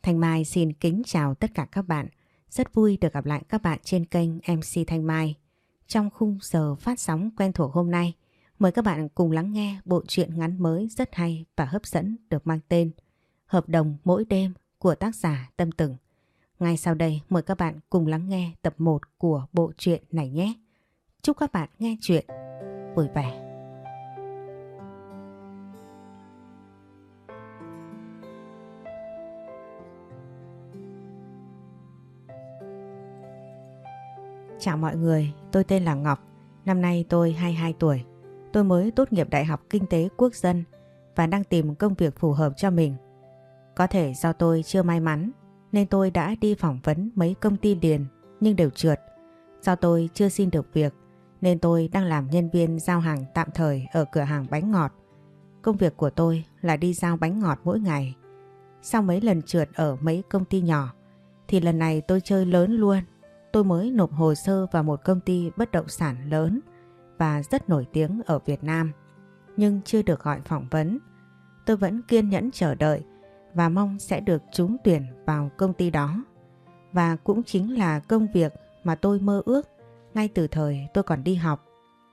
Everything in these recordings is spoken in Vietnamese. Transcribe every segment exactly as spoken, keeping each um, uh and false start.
Thanh Mai xin kính chào tất cả các bạn. Rất vui được gặp lại các bạn trên kênh em xê Thanh Mai. Trong khung giờ phát sóng quen thuộc hôm nay, mời các bạn cùng lắng nghe bộ truyện ngắn mới rất hay và hấp dẫn được mang tên Hợp đồng mỗi đêm của tác giả Tâm Tửng. Ngay sau đây mời các bạn cùng lắng nghe tập một của bộ truyện này nhé. Chúc các bạn nghe truyện vui vẻ. Chào mọi người, tôi tên là Ngọc, năm nay tôi hai mươi hai tuổi. Tôi mới tốt nghiệp Đại học Kinh tế Quốc dân và đang tìm công việc phù hợp cho mình. Có thể do tôi chưa may mắn nên tôi đã đi phỏng vấn mấy công ty liền nhưng đều trượt. Do tôi chưa xin được việc nên tôi đang làm nhân viên giao hàng tạm thời ở cửa hàng bánh ngọt. Công việc của tôi là đi giao bánh ngọt mỗi ngày. Sau mấy lần trượt ở mấy công ty nhỏ thì lần này tôi chơi lớn luôn. Tôi mới nộp hồ sơ vào một công ty bất động sản lớn và rất nổi tiếng ở Việt Nam, nhưng chưa được gọi phỏng vấn. Tôi vẫn kiên nhẫn chờ đợi và mong sẽ được trúng tuyển vào công ty đó. Và cũng chính là công việc mà tôi mơ ước ngay từ thời tôi còn đi học.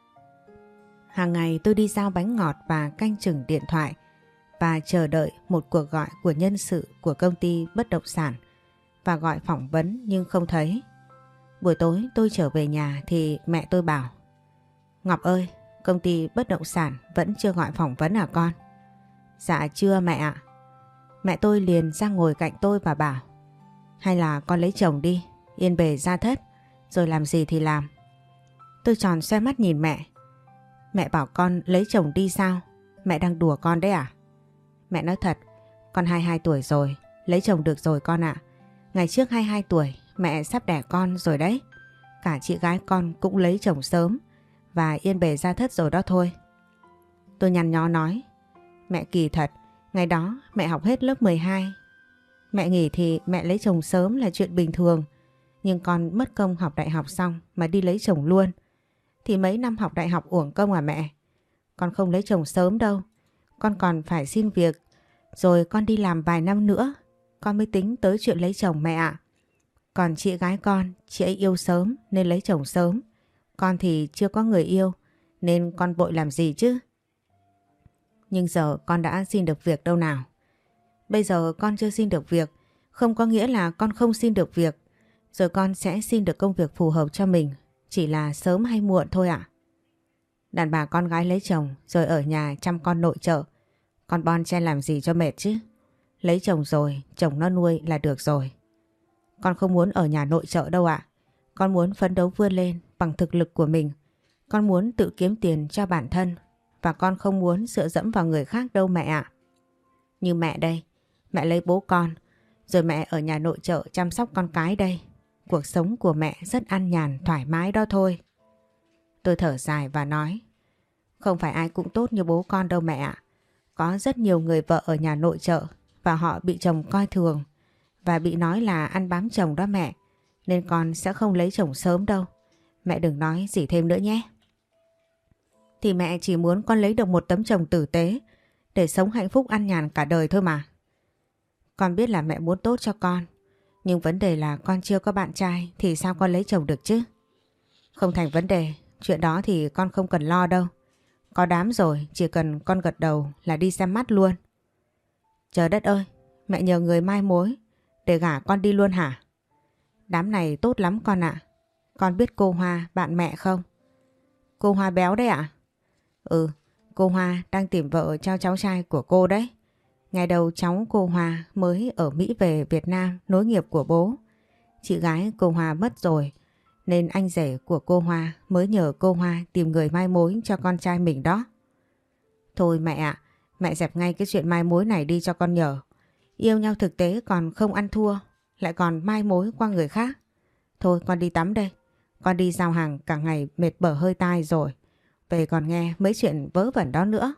Hàng ngày tôi đi giao bánh ngọt và canh chừng điện thoại và chờ đợi một cuộc gọi của nhân sự của công ty bất động sản và gọi phỏng vấn nhưng không thấy. Buổi tối tôi trở về nhà thì mẹ tôi bảo: Ngọc ơi, công ty bất động sản vẫn chưa gọi phỏng vấn à con? Dạ chưa mẹ ạ. Mẹ tôi liền ra ngồi cạnh tôi và bảo: hay là con lấy chồng đi, yên bề gia thất, rồi làm gì thì làm. Tôi tròn xoe mắt nhìn mẹ. Mẹ bảo con lấy chồng đi sao? Mẹ đang đùa con đấy à? Mẹ nói thật, con hai mươi hai tuổi rồi, lấy chồng được rồi con ạ. Ngày trước hai mươi hai tuổi mẹ sắp đẻ con rồi đấy. Cả chị gái con cũng lấy chồng sớm và yên bề gia thất rồi đó thôi. Tôi nhăn nhó nói: mẹ kỳ thật, ngày đó mẹ học hết lớp mười hai. Mẹ nghĩ thì mẹ lấy chồng sớm là chuyện bình thường. Nhưng con mất công học đại học xong mà đi lấy chồng luôn thì mấy năm học đại học uổng công à mẹ? Con không lấy chồng sớm đâu. Con còn phải xin việc, rồi con đi làm vài năm nữa con mới tính tới chuyện lấy chồng mẹ ạ. Còn chị gái con, chị ấy yêu sớm nên lấy chồng sớm. Con thì chưa có người yêu nên con vội làm gì chứ. Nhưng giờ con đã xin được việc đâu nào. Bây giờ con chưa xin được việc không có nghĩa là con không xin được việc. Rồi con sẽ xin được công việc phù hợp cho mình, chỉ là sớm hay muộn thôi ạ. Đàn bà con gái lấy chồng rồi ở nhà chăm con nội trợ, con bon chen làm gì cho mệt chứ. Lấy chồng rồi chồng nó nuôi là được rồi. Con không muốn ở nhà nội trợ đâu ạ. Con muốn phấn đấu vươn lên bằng thực lực của mình. Con muốn tự kiếm tiền cho bản thân. Và con không muốn dựa dẫm vào người khác đâu mẹ ạ. Như mẹ đây, mẹ lấy bố con, rồi mẹ ở nhà nội trợ chăm sóc con cái đây. Cuộc sống của mẹ rất an nhàn, thoải mái đó thôi. Tôi thở dài và nói: không phải ai cũng tốt như bố con đâu mẹ ạ. Có rất nhiều người vợ ở nhà nội trợ và họ bị chồng coi thường và bị nói là ăn bám chồng đó mẹ. Nên con sẽ không lấy chồng sớm đâu. Mẹ đừng nói gì thêm nữa nhé. Thì mẹ chỉ muốn con lấy được một tấm chồng tử tế để sống hạnh phúc an nhàn cả đời thôi mà. Con biết là mẹ muốn tốt cho con, nhưng vấn đề là con chưa có bạn trai thì sao con lấy chồng được chứ? Không thành vấn đề, chuyện đó thì con không cần lo đâu. Có đám rồi, chỉ cần con gật đầu là đi xem mắt luôn. Trời đất ơi, mẹ nhờ người mai mối để gả con đi luôn hả? Đám này tốt lắm con ạ. Con biết cô Hoa, bạn mẹ không? Cô Hoa béo đấy ạ? Ừ, cô Hoa đang tìm vợ cho cháu trai của cô đấy. Ngày đầu cháu cô Hoa mới ở Mỹ về Việt Nam nối nghiệp của bố. Chị gái cô Hoa mất rồi nên anh rể của cô Hoa mới nhờ cô Hoa tìm người mai mối cho con trai mình đó. Thôi mẹ ạ, mẹ dẹp ngay cái chuyện mai mối này đi cho con nhờ. Yêu nhau thực tế còn không ăn thua, lại còn mai mối qua người khác. Thôi con đi tắm đây. Con đi giao hàng cả ngày mệt bở hơi tai rồi. Về còn nghe mấy chuyện vớ vẩn đó nữa.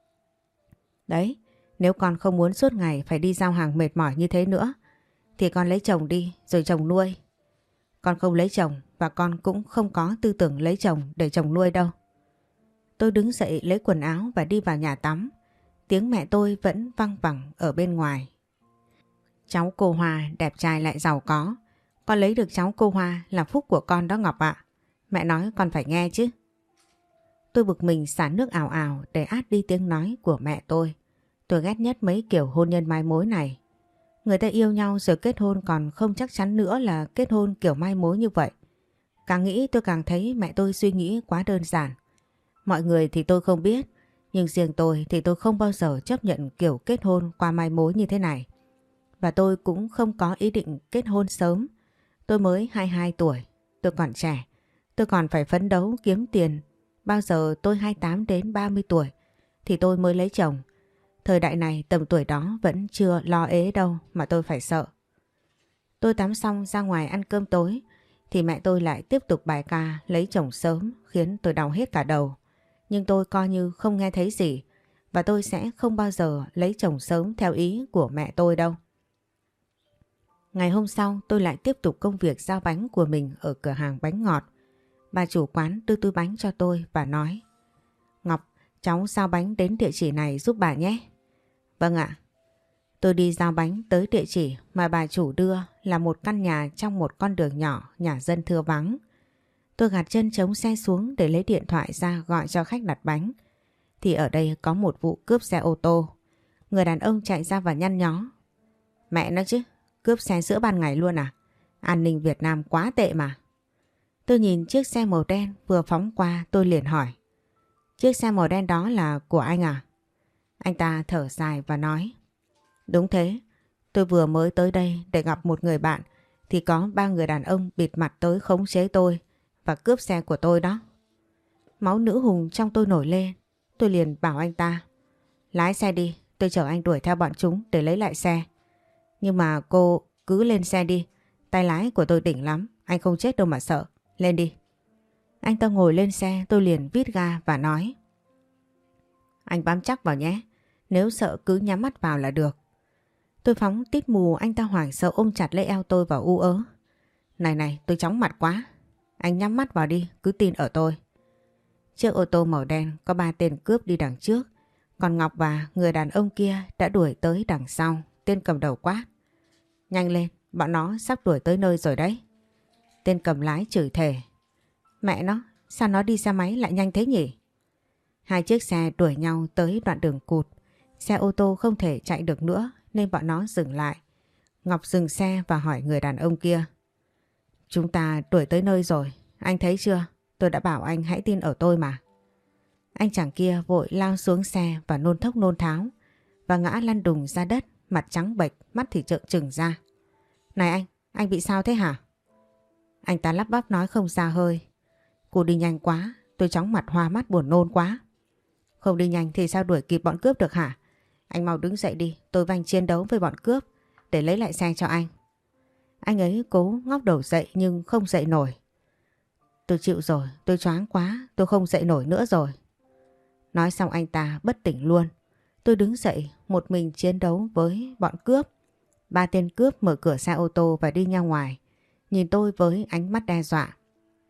Đấy, nếu con không muốn suốt ngày phải đi giao hàng mệt mỏi như thế nữa thì con lấy chồng đi rồi chồng nuôi. Con không lấy chồng và con cũng không có tư tưởng lấy chồng để chồng nuôi đâu. Tôi đứng dậy lấy quần áo và đi vào nhà tắm. Tiếng mẹ tôi vẫn văng vẳng ở bên ngoài. Cháu cô Hoa đẹp trai lại giàu có. Con lấy được cháu cô Hoa là phúc của con đó Ngọc ạ. Mẹ nói con phải nghe chứ. Tôi bực mình xả nước ào ào để át đi tiếng nói của mẹ tôi. Tôi ghét nhất mấy kiểu hôn nhân mai mối này. Người ta yêu nhau rồi kết hôn còn không chắc chắn nữa là kết hôn kiểu mai mối như vậy. Càng nghĩ tôi càng thấy mẹ tôi suy nghĩ quá đơn giản. Mọi người thì tôi không biết, nhưng riêng tôi thì tôi không bao giờ chấp nhận kiểu kết hôn qua mai mối như thế này. Và tôi cũng không có ý định kết hôn sớm. Tôi mới hai mươi hai tuổi, tôi còn trẻ, tôi còn phải phấn đấu kiếm tiền. Bao giờ tôi hai mươi tám đến ba mươi tuổi thì tôi mới lấy chồng. Thời đại này tầm tuổi đó vẫn chưa lo ế đâu mà tôi phải sợ. Tôi tắm xong ra ngoài ăn cơm tối thì mẹ tôi lại tiếp tục bài ca lấy chồng sớm khiến tôi đau hết cả đầu. Nhưng tôi coi như không nghe thấy gì và tôi sẽ không bao giờ lấy chồng sớm theo ý của mẹ tôi đâu. Ngày hôm sau tôi lại tiếp tục công việc giao bánh của mình ở cửa hàng bánh ngọt. Bà chủ quán đưa túi bánh cho tôi và nói: Ngọc, cháu giao bánh đến địa chỉ này giúp bà nhé. Vâng ạ. Tôi đi giao bánh tới địa chỉ mà bà chủ đưa là một căn nhà trong một con đường nhỏ, nhà dân thưa vắng. Tôi gạt chân chống xe xuống để lấy điện thoại ra gọi cho khách đặt bánh. Thì ở đây có một vụ cướp xe ô tô. Người đàn ông chạy ra và nhăn nhó: Mẹ nó chứ, cướp xe giữa ban ngày luôn à? An ninh Việt Nam quá tệ mà. Tôi nhìn chiếc xe màu đen vừa phóng qua, tôi liền hỏi: Chiếc xe màu đen đó là của anh à? Anh ta thở dài và nói: Đúng thế, tôi vừa mới tới đây để gặp một người bạn thì có ba người đàn ông bịt mặt tới khống chế tôi và cướp xe của tôi đó. Máu nữ hùng trong tôi nổi lên, tôi liền bảo anh ta: Lái xe đi, tôi chở anh đuổi theo bọn chúng để lấy lại xe. Nhưng mà cô cứ lên xe đi, tay lái của tôi đỉnh lắm, anh không chết đâu mà sợ, lên đi. Anh ta ngồi lên xe, tôi liền vít ga và nói: Anh bám chắc vào nhé, nếu sợ cứ nhắm mắt vào là được. Tôi phóng tít mù, anh ta hoảng sợ ôm chặt lấy eo tôi và u ớ: Này này, tôi chóng mặt quá. Anh nhắm mắt vào đi, cứ tin ở tôi. Chiếc ô tô màu đen có ba tên cướp đi đằng trước, còn Ngọc và người đàn ông kia đã đuổi tới đằng sau. Tên cầm đầu quát: Nhanh lên, bọn nó sắp đuổi tới nơi rồi đấy. Tên cầm lái chửi thề: Mẹ nó, sao nó đi xe máy lại nhanh thế nhỉ? Hai chiếc xe đuổi nhau tới đoạn đường cụt. Xe ô tô không thể chạy được nữa nên bọn nó dừng lại. Ngọc dừng xe và hỏi người đàn ông kia: Chúng ta đuổi tới nơi rồi, anh thấy chưa? Tôi đã bảo anh hãy tin ở tôi mà. Anh chàng kia vội lao xuống xe và nôn thốc nôn tháo và ngã lăn đùng ra đất, mặt trắng bệch, mắt thì trợn trừng ra. Này anh, anh bị sao thế hả? Anh ta lắp bắp nói không ra hơi: Cô đi nhanh quá, tôi chóng mặt hoa mắt buồn nôn quá. Không đi nhanh thì sao đuổi kịp bọn cướp được hả? Anh mau đứng dậy đi, tôi vanh chiến đấu với bọn cướp để lấy lại xe cho anh. Anh ấy cố ngóc đầu dậy nhưng không dậy nổi. Tôi chịu rồi, tôi choáng quá, tôi không dậy nổi nữa rồi. Nói xong anh ta bất tỉnh luôn. Tôi đứng dậy một mình chiến đấu với bọn cướp. Ba tên cướp mở cửa xe ô tô và đi ra ngoài, nhìn tôi với ánh mắt đe dọa.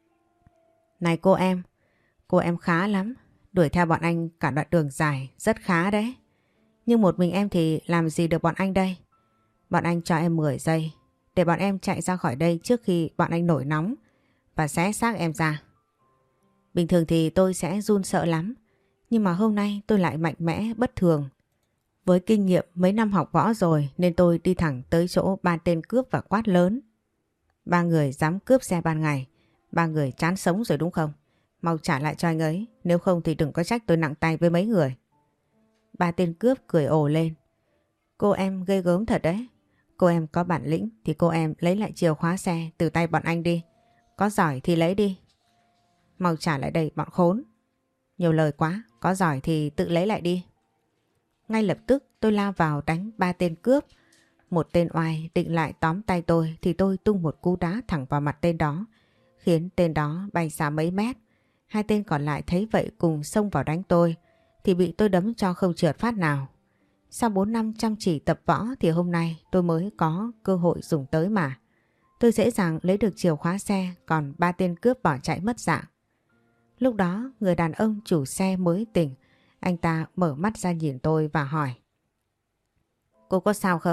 Này cô em, cô em khá lắm, đuổi theo bọn anh cả đoạn đường dài, rất khá đấy. Nhưng một mình em thì làm gì được bọn anh đây? Bọn anh cho em mười giây để bọn em chạy ra khỏi đây trước khi bọn anh nổi nóng và xé xác em ra. Bình thường thì tôi sẽ run sợ lắm, nhưng mà hôm nay tôi lại mạnh mẽ bất thường. Với kinh nghiệm mấy năm học võ rồi nên tôi đi thẳng tới chỗ ba tên cướp và quát lớn: Ba người dám cướp xe ban ngày, ba người chán sống rồi đúng không? Mau trả lại cho anh ấy, nếu không thì đừng có trách tôi nặng tay với mấy người. Ba tên cướp cười ồ lên: Cô em ghê gớm thật đấy. Cô em có bản lĩnh thì cô em lấy lại chìa khóa xe từ tay bọn anh đi. Có giỏi thì lấy đi. Mau trả lại đây bọn khốn. Nhiều lời quá, có giỏi thì tự lấy lại đi. Ngay lập tức tôi lao vào đánh ba tên cướp. Một tên oai định lại tóm tay tôi thì tôi tung một cú đá thẳng vào mặt tên đó, khiến tên đó bay xa mấy mét. Hai tên còn lại thấy vậy cùng xông vào đánh tôi thì bị tôi đấm cho không trượt phát nào. Sau bốn năm chăm chỉ tập võ thì hôm nay tôi mới có cơ hội dùng tới mà. Tôi dễ dàng lấy được chìa khóa xe, còn ba tên cướp bỏ chạy mất dạng. Lúc đó người đàn ông chủ xe mới tỉnh. Anh ta mở mắt ra nhìn tôi và hỏi: Cô có sao không?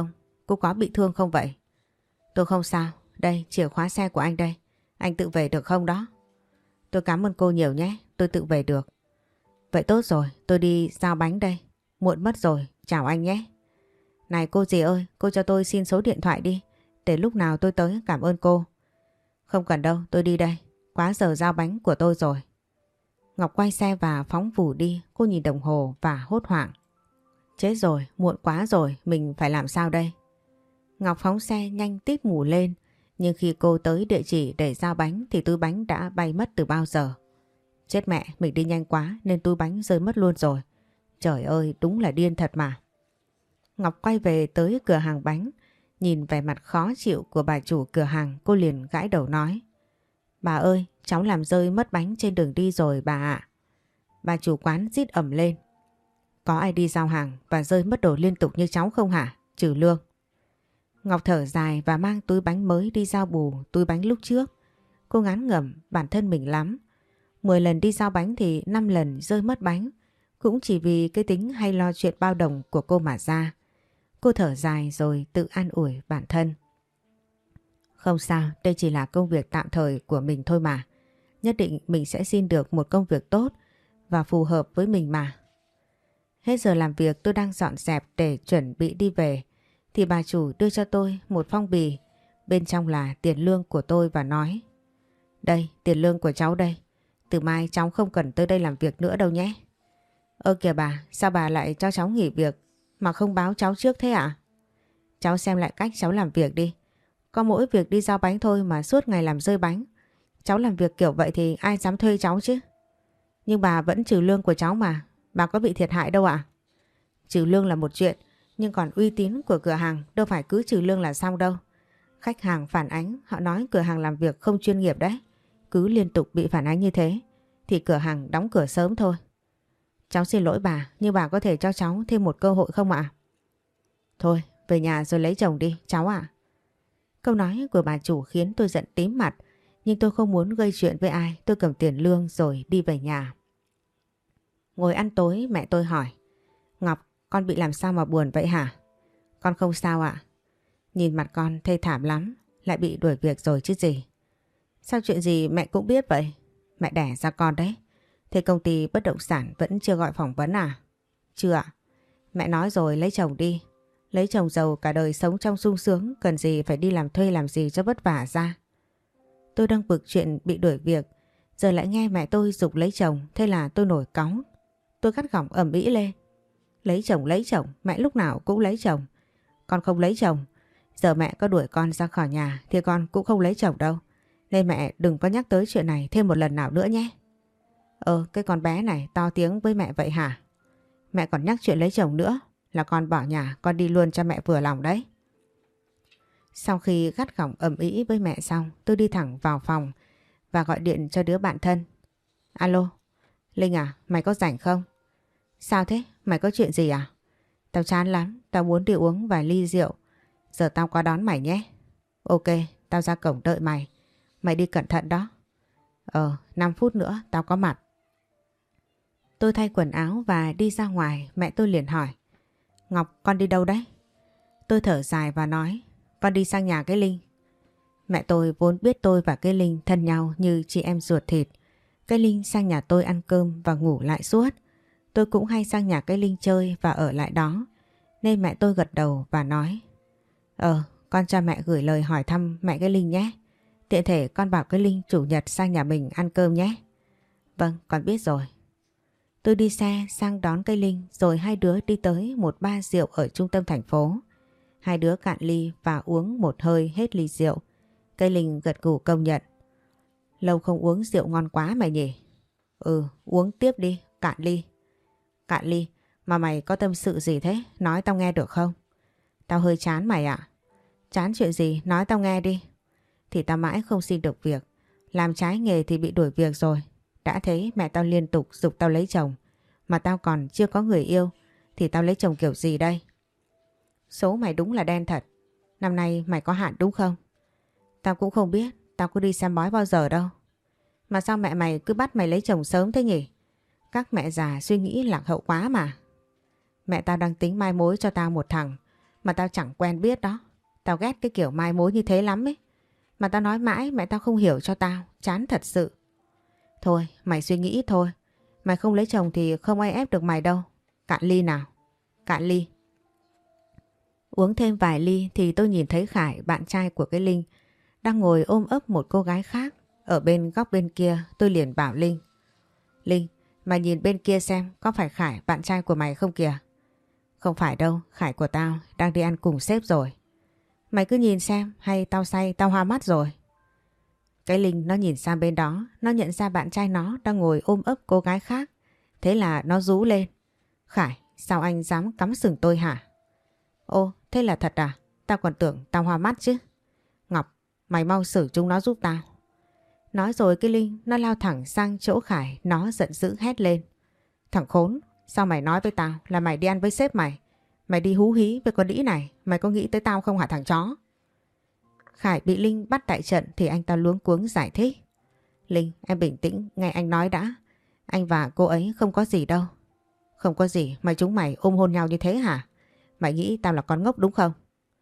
cô có bị thương không vậy? Tôi không sao, đây chìa khóa xe của anh đây. Anh tự về được không đó? Tôi cảm ơn cô nhiều nhé, tôi tự về được. Vậy tốt rồi, tôi đi giao bánh đây. Muộn mất rồi, chào anh nhé. Này cô dì ơi, cô cho tôi xin số điện thoại đi, để lúc nào tôi tới cảm ơn cô. Không cần đâu, tôi đi đây. Quá giờ giao bánh của tôi rồi. Ngọc quay xe và phóng vù đi, cô nhìn đồng hồ và hốt hoảng. Chết rồi, muộn quá rồi, mình phải làm sao đây? Ngọc phóng xe nhanh tít mù lên, nhưng khi cô tới địa chỉ để giao bánh thì túi bánh đã bay mất từ bao giờ. Chết mẹ, mình đi nhanh quá nên túi bánh rơi mất luôn rồi. Trời ơi, đúng là điên thật mà. Ngọc quay về tới cửa hàng bánh, nhìn vẻ mặt khó chịu của bà chủ cửa hàng, cô liền gãi đầu nói. Bà ơi, cháu làm rơi mất bánh trên đường đi rồi bà ạ. Bà chủ quán rít ầm lên. Có ai đi giao hàng và rơi mất đồ liên tục như cháu không hả? Trừ lương. Ngọc thở dài và mang túi bánh mới đi giao bù túi bánh lúc trước. Cô ngán ngẩm bản thân mình lắm. Mười lần đi giao bánh thì năm lần rơi mất bánh. Cũng chỉ vì cái tính hay lo chuyện bao đồng của cô mà ra. Cô thở dài rồi tự an ủi bản thân. Không sao, đây chỉ là công việc tạm thời của mình thôi mà. Nhất định mình sẽ xin được một công việc tốt và phù hợp với mình mà. Hết giờ làm việc tôi đang dọn dẹp để chuẩn bị đi về. Thì bà chủ đưa cho tôi một phong bì. Bên trong là tiền lương của tôi và nói. Đây, tiền lương của cháu đây. Từ mai cháu không cần tới đây làm việc nữa đâu nhé. Ơ kìa bà, sao bà lại cho cháu nghỉ việc mà không báo cháu trước thế ạ? Cháu xem lại cách cháu làm việc đi. Có mỗi việc đi giao bánh thôi mà suốt ngày làm rơi bánh. Cháu làm việc kiểu vậy thì ai dám thuê cháu chứ? Nhưng bà vẫn trừ lương của cháu mà. Bà có bị thiệt hại đâu ạ? Trừ lương là một chuyện, nhưng còn uy tín của cửa hàng đâu phải cứ trừ lương là xong đâu. Khách hàng phản ánh, họ nói cửa hàng làm việc không chuyên nghiệp đấy. Cứ liên tục bị phản ánh như thế thì cửa hàng đóng cửa sớm thôi. Cháu xin lỗi bà, nhưng bà có thể cho cháu thêm một cơ hội không ạ? Thôi, về nhà rồi lấy chồng đi, cháu ạ. Câu nói của bà chủ khiến tôi giận tím mặt, nhưng tôi không muốn gây chuyện với ai. Tôi cầm tiền lương rồi đi về nhà. Ngồi ăn tối mẹ tôi hỏi. Ngọc, con bị làm sao mà buồn vậy hả? Con không sao ạ. Nhìn mặt con thê thảm lắm, lại bị đuổi việc rồi chứ gì. Sao chuyện gì mẹ cũng biết vậy? Mẹ đẻ ra con đấy. Thế công ty bất động sản vẫn chưa gọi phỏng vấn à? Chưa ạ. Mẹ nói rồi lấy chồng đi. Lấy chồng giàu cả đời sống trong sung sướng, cần gì phải đi làm thuê làm gì cho vất vả ra. Tôi đang bực chuyện bị đuổi việc, giờ lại nghe mẹ tôi giục lấy chồng, thế là tôi nổi cáu. Tôi gắt gỏng ầm ĩ lên. Lấy chồng lấy chồng, mẹ lúc nào cũng lấy chồng. Con không lấy chồng. Giờ mẹ có đuổi con ra khỏi nhà thì con cũng không lấy chồng đâu. Nên mẹ đừng có nhắc tới chuyện này thêm một lần nào nữa nhé. Ờ, cái con bé này to tiếng với mẹ vậy hả? Mẹ còn nhắc chuyện lấy chồng nữa là con bỏ nhà, con đi luôn cho mẹ vừa lòng đấy. Sau khi gắt gỏng ầm ĩ với mẹ xong, tôi đi thẳng vào phòng và gọi điện cho đứa bạn thân. Alo, Linh à, mày có rảnh không? Sao thế? Mày có chuyện gì à? Tao chán lắm, tao muốn đi uống vài ly rượu. Giờ tao qua đón mày nhé. Ok, tao ra cổng đợi mày. Mày đi cẩn thận đó. Ờ, năm phút nữa tao có mặt. Tôi thay quần áo và đi ra ngoài, mẹ tôi liền hỏi. Ngọc, con đi đâu đấy? Tôi thở dài và nói, con đi sang nhà cái Linh. Mẹ tôi vốn biết tôi và cái Linh thân nhau như chị em ruột thịt. Cái Linh sang nhà tôi ăn cơm và ngủ lại suốt. Tôi cũng hay sang nhà cái Linh chơi và ở lại đó. Nên mẹ tôi gật đầu và nói, Ờ, con cho mẹ gửi lời hỏi thăm mẹ cái Linh nhé. Tiện thể con bảo cái Linh chủ nhật sang nhà mình ăn cơm nhé. Vâng, con biết rồi. Tôi đi xe sang đón cây Linh rồi hai đứa đi tới một bar rượu ở trung tâm thành phố. Hai đứa cạn ly và uống một hơi hết ly rượu. Cây Linh gật gù công nhận. Lâu không uống rượu ngon quá mày nhỉ? Ừ, uống tiếp đi, cạn ly. Cạn ly? Mà mày có tâm sự gì thế? Nói tao nghe được không? Tao hơi chán mày ạ. Chán chuyện gì? Nói tao nghe đi. Thì tao mãi không xin được việc. Làm trái nghề thì bị đuổi việc rồi. Đã thế mẹ tao liên tục giục tao lấy chồng. Mà tao còn chưa có người yêu. Thì tao lấy chồng kiểu gì đây? Số mày đúng là đen thật. Năm nay mày có hạn đúng không? Tao cũng không biết. Tao có đi xem bói bao giờ đâu. Mà sao mẹ mày cứ bắt mày lấy chồng sớm thế nhỉ? Các mẹ già suy nghĩ lạc hậu quá mà. Mẹ tao đang tính mai mối cho tao một thằng mà tao chẳng quen biết đó. Tao ghét cái kiểu mai mối như thế lắm ấy. Mà tao nói mãi mẹ tao không hiểu cho tao, chán thật sự. Thôi, mày suy nghĩ ít thôi. Mày không lấy chồng thì không ai ép được mày đâu. Cạn ly nào. Cạn ly. Uống thêm vài ly thì tôi nhìn thấy Khải, bạn trai của cái Linh, đang ngồi ôm ấp một cô gái khác. Ở bên góc bên kia tôi liền bảo Linh. Linh, mày nhìn bên kia xem có phải Khải bạn trai của mày không kìa? Không phải đâu, Khải của tao đang đi ăn cùng sếp rồi. Mày cứ nhìn xem hay tao say tao hoa mắt rồi. Cái Linh nó nhìn sang bên đó, nó nhận ra bạn trai nó đang ngồi ôm ấp cô gái khác. Thế là nó rú lên. Khải, sao anh dám cắm sừng tôi hả? Ô, thế là thật à? Tao còn tưởng tao hoa mắt chứ. Ngọc, mày mau xử chúng nó giúp tao. Nói rồi cái Linh nó lao thẳng sang chỗ Khải, nó giận dữ hét lên. Thằng khốn, sao mày nói với tao là mày đi ăn với sếp mày? Mày đi hú hí với con đĩ này, mày có nghĩ tới tao không hả thằng chó? Khải bị Linh bắt tại trận thì anh ta luống cuống giải thích. Linh, em bình tĩnh, nghe anh nói đã. Anh và cô ấy không có gì đâu. Không có gì mà chúng mày ôm hôn nhau như thế hả? Mày nghĩ tao là con ngốc đúng không?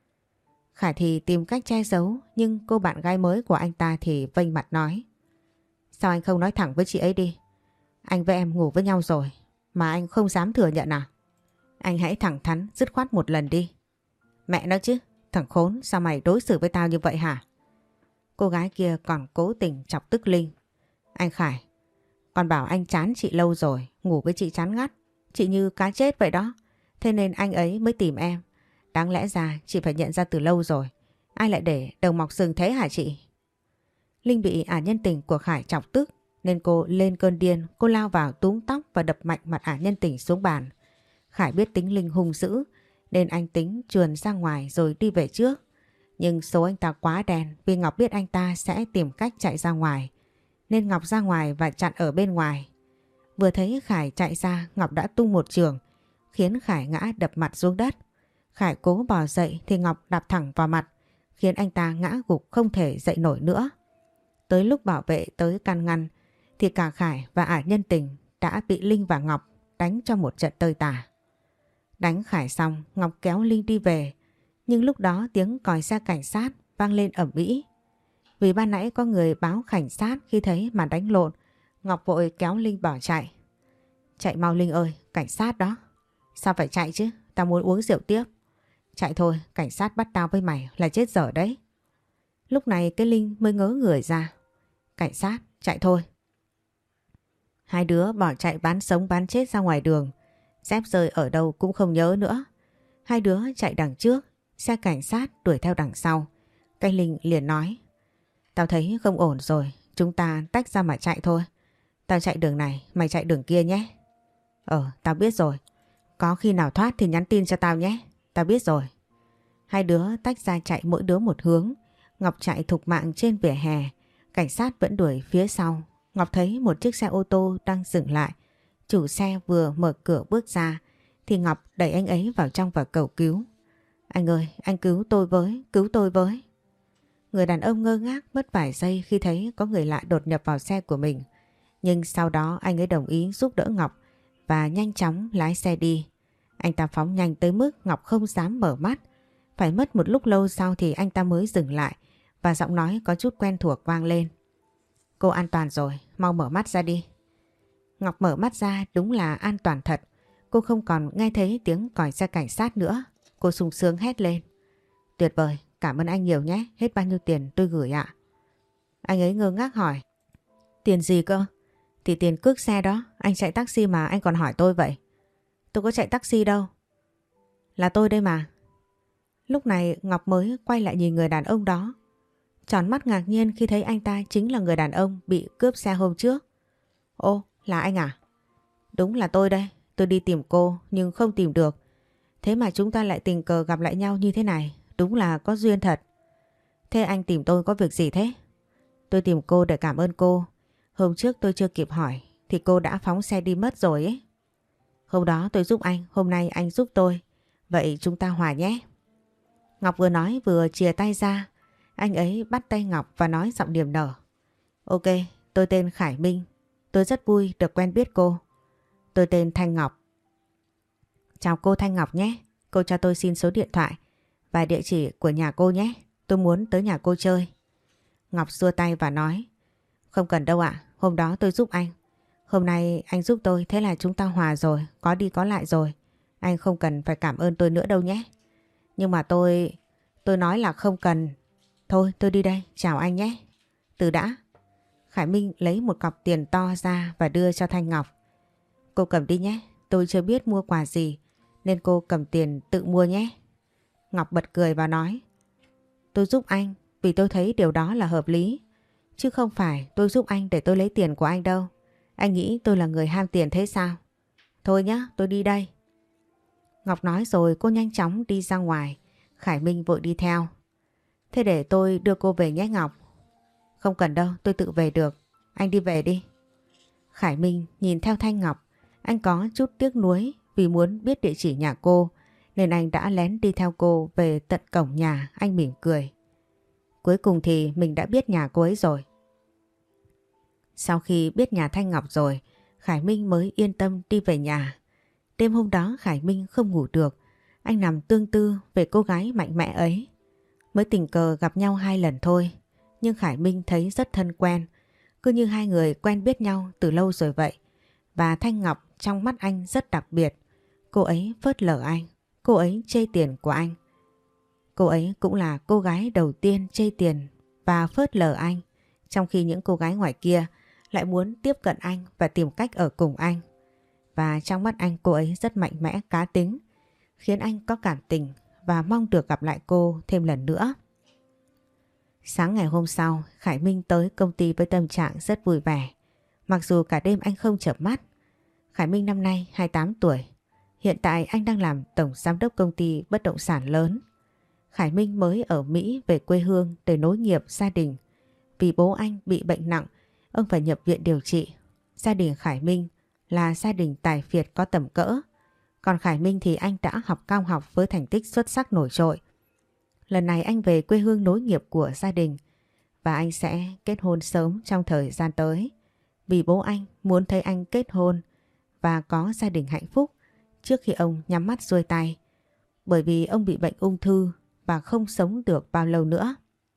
Khải thì tìm cách che giấu, nhưng cô bạn gái mới của anh ta thì vênh mặt nói. Sao anh không nói thẳng với chị ấy đi? Anh với em ngủ với nhau rồi, mà anh không dám thừa nhận à? Anh hãy thẳng thắn, dứt khoát một lần đi. Mẹ nói chứ, thằng khốn, sao mày đối xử với tao như vậy hả? Cô gái kia còn cố tình chọc tức Linh. Anh Khải, con bảo anh chán chị lâu rồi, ngủ với chị chán ngắt. Chị như cá chết vậy đó. Thế nên anh ấy mới tìm em. Đáng lẽ ra chị phải nhận ra từ lâu rồi. Ai lại để đầu mọc sừng thế hả chị? Linh bị ả nhân tình của Khải chọc tức nên cô lên cơn điên. Cô lao vào túm tóc và đập mạnh mặt ả nhân tình xuống bàn. Khải biết tính Linh hung dữ nên anh tính trườn ra ngoài rồi đi về trước. Nhưng số anh ta quá đen, vì Ngọc biết anh ta sẽ tìm cách chạy ra ngoài nên Ngọc ra ngoài và chặn ở bên ngoài. Vừa thấy Khải chạy ra, Ngọc đã tung một chưởng khiến Khải ngã đập mặt xuống đất. Khải cố bò dậy thì Ngọc đạp thẳng vào mặt khiến anh ta ngã gục không thể dậy nổi nữa. Tới lúc bảo vệ tới can ngăn thì cả Khải và ả nhân tình đã bị Linh và Ngọc đánh cho một trận tơi tả. Đánh Khải xong, Ngọc kéo Linh đi về, nhưng lúc đó tiếng còi xe cảnh sát vang lên ầm ĩ. Vì ban nãy có người báo cảnh sát khi thấy màn đánh lộn, Ngọc vội kéo Linh bỏ chạy. Chạy mau Linh ơi, cảnh sát đó. Sao phải chạy chứ, tao muốn uống rượu tiếp. Chạy thôi, cảnh sát bắt tao với mày là chết dở đấy. Lúc này cái Linh mới ngớ người ra. Cảnh sát, chạy thôi. Hai đứa bỏ chạy bán sống bán chết ra ngoài đường. Dép rơi ở đâu cũng không nhớ nữa. Hai đứa chạy đằng trước, xe cảnh sát đuổi theo đằng sau. Cái Linh liền nói. Tao thấy không ổn rồi, chúng ta tách ra mà chạy thôi. Tao chạy đường này, mày chạy đường kia nhé. Ờ, tao biết rồi. Có khi nào thoát thì nhắn tin cho tao nhé. Tao biết rồi. Hai đứa tách ra chạy mỗi đứa một hướng. Ngọc chạy thục mạng trên vỉa hè. Cảnh sát vẫn đuổi phía sau. Ngọc thấy một chiếc xe ô tô đang dừng lại. Chủ xe vừa mở cửa bước ra thì Ngọc đẩy anh ấy vào trong và cầu cứu. Anh ơi, anh cứu tôi với, cứu tôi với. Người đàn ông ngơ ngác mất vài giây khi thấy có người lạ đột nhập vào xe của mình. Nhưng sau đó anh ấy đồng ý giúp đỡ Ngọc và nhanh chóng lái xe đi. Anh ta phóng nhanh tới mức Ngọc không dám mở mắt. Phải mất một lúc lâu sau thì anh ta mới dừng lại và giọng nói có chút quen thuộc vang lên. Cô an toàn rồi, mau mở mắt ra đi. Ngọc mở mắt ra, đúng là an toàn thật. Cô không còn nghe thấy tiếng còi xe cảnh sát nữa. Cô sung sướng hét lên. Tuyệt vời, cảm ơn anh nhiều nhé. Hết bao nhiêu tiền tôi gửi ạ? Anh ấy ngơ ngác hỏi. Tiền gì cơ? Thì tiền cước xe đó. Anh chạy taxi mà anh còn hỏi tôi vậy. Tôi có chạy taxi đâu. Là tôi đây mà. Lúc này Ngọc mới quay lại nhìn người đàn ông đó. Tròn mắt ngạc nhiên khi thấy anh ta chính là người đàn ông bị cướp xe hôm trước. Ô, là anh à? Đúng là tôi đây. Tôi đi tìm cô nhưng không tìm được. Thế mà chúng ta lại tình cờ gặp lại nhau như thế này. Đúng là có duyên thật. Thế anh tìm tôi có việc gì thế? Tôi tìm cô để cảm ơn cô. Hôm trước tôi chưa kịp hỏi thì cô đã phóng xe đi mất rồi ấy. Hôm đó tôi giúp anh, hôm nay anh giúp tôi. Vậy chúng ta hòa nhé. Ngọc vừa nói vừa chìa tay ra. Anh ấy bắt tay Ngọc và nói giọng niềm nở. Ok, tôi tên Khải Minh. Tôi rất vui được quen biết cô. Tôi tên Thanh Ngọc. Chào cô Thanh Ngọc nhé. Cô cho tôi xin số điện thoại Và địa chỉ của nhà cô nhé. Tôi muốn tới nhà cô chơi. Ngọc xua tay và nói. Không cần đâu ạ. Hôm đó tôi giúp anh. Hôm nay anh giúp tôi, thế là chúng ta hòa rồi. Có đi có lại rồi. Anh không cần phải cảm ơn tôi nữa đâu nhé. Nhưng mà tôi... Tôi nói là không cần. Thôi tôi đi đây. Chào anh nhé. Từ đã. Khải Minh lấy một cọc tiền to ra và đưa cho Thanh Ngọc. Cô cầm đi nhé. Tôi chưa biết mua quà gì nên cô cầm tiền tự mua nhé. Ngọc bật cười và nói. Tôi giúp anh vì tôi thấy điều đó là hợp lý. Chứ không phải tôi giúp anh để tôi lấy tiền của anh đâu. Anh nghĩ tôi là người ham tiền thế sao? Thôi nhá, tôi đi đây. Ngọc nói rồi cô nhanh chóng đi ra ngoài. Khải Minh vội đi theo. Thế để tôi đưa cô về nhé Ngọc. Không cần đâu, tôi tự về được. Anh đi về đi. Khải Minh nhìn theo Thanh Ngọc. Anh có chút tiếc nuối vì muốn biết địa chỉ nhà cô nên anh đã lén đi theo cô về tận cổng nhà. Anh mỉm cười. Cuối cùng thì mình đã biết nhà cô ấy rồi. Sau khi biết nhà Thanh Ngọc rồi, Khải Minh mới yên tâm đi về nhà. Đêm hôm đó Khải Minh không ngủ được. Anh nằm tương tư về cô gái mạnh mẽ ấy. Mới tình cờ gặp nhau hai lần thôi. Nhưng Khải Minh thấy rất thân quen. Cứ như hai người quen biết nhau từ lâu rồi vậy. Và Thanh Ngọc trong mắt anh rất đặc biệt. Cô ấy phớt lờ anh. Cô ấy chê tiền của anh. Cô ấy cũng là cô gái đầu tiên chê tiền và phớt lờ anh. Trong khi những cô gái ngoài kia lại muốn tiếp cận anh và tìm cách ở cùng anh. Và trong mắt anh cô ấy rất mạnh mẽ, cá tính, khiến anh có cảm tình và mong được gặp lại cô thêm lần nữa. Sáng ngày hôm sau, Khải Minh tới công ty với tâm trạng rất vui vẻ. Mặc dù cả đêm anh không chợp mắt. Khải Minh năm nay hai mươi tám tuổi. Hiện tại anh đang làm tổng giám đốc công ty bất động sản lớn. Khải Minh mới ở Mỹ về quê hương để nối nghiệp gia đình. Vì bố anh bị bệnh nặng, ông phải nhập viện điều trị. Gia đình Khải Minh là gia đình tài phiệt có tầm cỡ. Còn Khải Minh thì anh đã học cao học với thành tích xuất sắc nổi trội. Lần này anh về quê hương nối nghiệp của gia đình và anh sẽ kết hôn sớm trong thời gian tới. Vì bố anh muốn thấy anh kết hôn và có gia đình hạnh phúc trước khi ông nhắm mắt xuôi tay. Bởi vì ông bị bệnh ung thư và không sống được bao lâu nữa.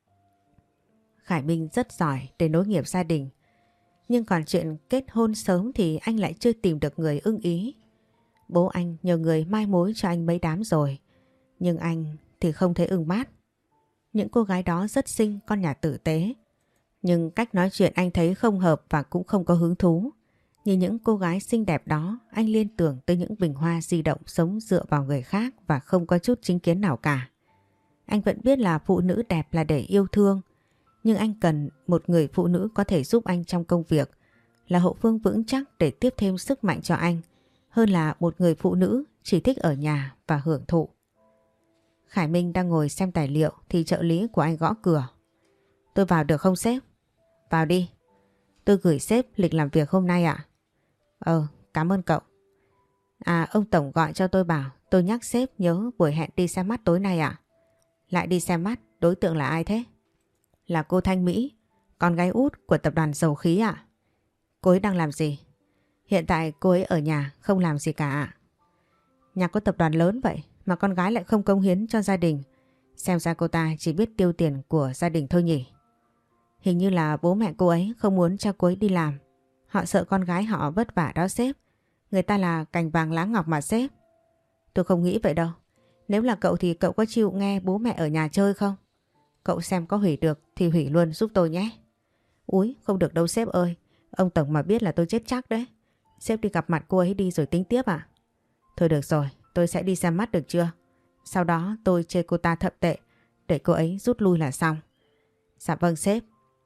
Khải Minh rất giỏi để nối nghiệp gia đình. Nhưng còn chuyện kết hôn sớm thì anh lại chưa tìm được người ưng ý. Bố anh nhờ người mai mối cho anh mấy đám rồi. Nhưng anh thì không thấy ưng mát. Những cô gái đó rất xinh, con nhà tử tế. Nhưng cách nói chuyện anh thấy không hợp và cũng không có hứng thú. Như những cô gái xinh đẹp đó, anh liên tưởng tới những bình hoa di động sống dựa vào người khác và không có chút chính kiến nào cả. Anh vẫn biết là phụ nữ đẹp là để yêu thương. Nhưng anh cần một người phụ nữ có thể giúp anh trong công việc, là hậu phương vững chắc để tiếp thêm sức mạnh cho anh, hơn là một người phụ nữ chỉ thích ở nhà và hưởng thụ. Khải Minh đang ngồi xem tài liệu thì trợ lý của anh gõ cửa. Tôi vào được không sếp? Vào đi. Tôi gửi sếp lịch làm việc hôm nay ạ. Ờ, cảm ơn cậu. À, ông Tổng gọi cho tôi bảo tôi nhắc sếp nhớ buổi hẹn đi xem mắt tối nay ạ. Lại đi xem mắt, đối tượng là ai thế? Là cô Thanh Mỹ, con gái út của tập đoàn dầu khí ạ. Cô ấy đang làm gì? Hiện tại cô ấy ở nhà không làm gì cả ạ. Nhà có tập đoàn lớn vậy mà con gái lại không cống hiến cho gia đình. Xem ra cô ta chỉ biết tiêu tiền của gia đình thôi nhỉ. Hình như là bố mẹ cô ấy không muốn cho cô ấy đi làm. Họ sợ con gái họ vất vả đó sếp. Người ta là cành vàng lá ngọc mà sếp. Tôi không nghĩ vậy đâu. Nếu là cậu thì cậu có chịu nghe bố mẹ ở nhà chơi không? Cậu xem có hủy được thì hủy luôn giúp tôi nhé. Úi, không được đâu sếp ơi. Ông Tổng mà biết là tôi chết chắc đấy. Sếp đi gặp mặt cô ấy đi rồi tính tiếp à? Thôi được rồi, tôi sẽ đi xem mắt được chưa? Sau đó tôi chê cô ta thậm tệ để cô ấy rút lui là xong. Dạ vâng sếp.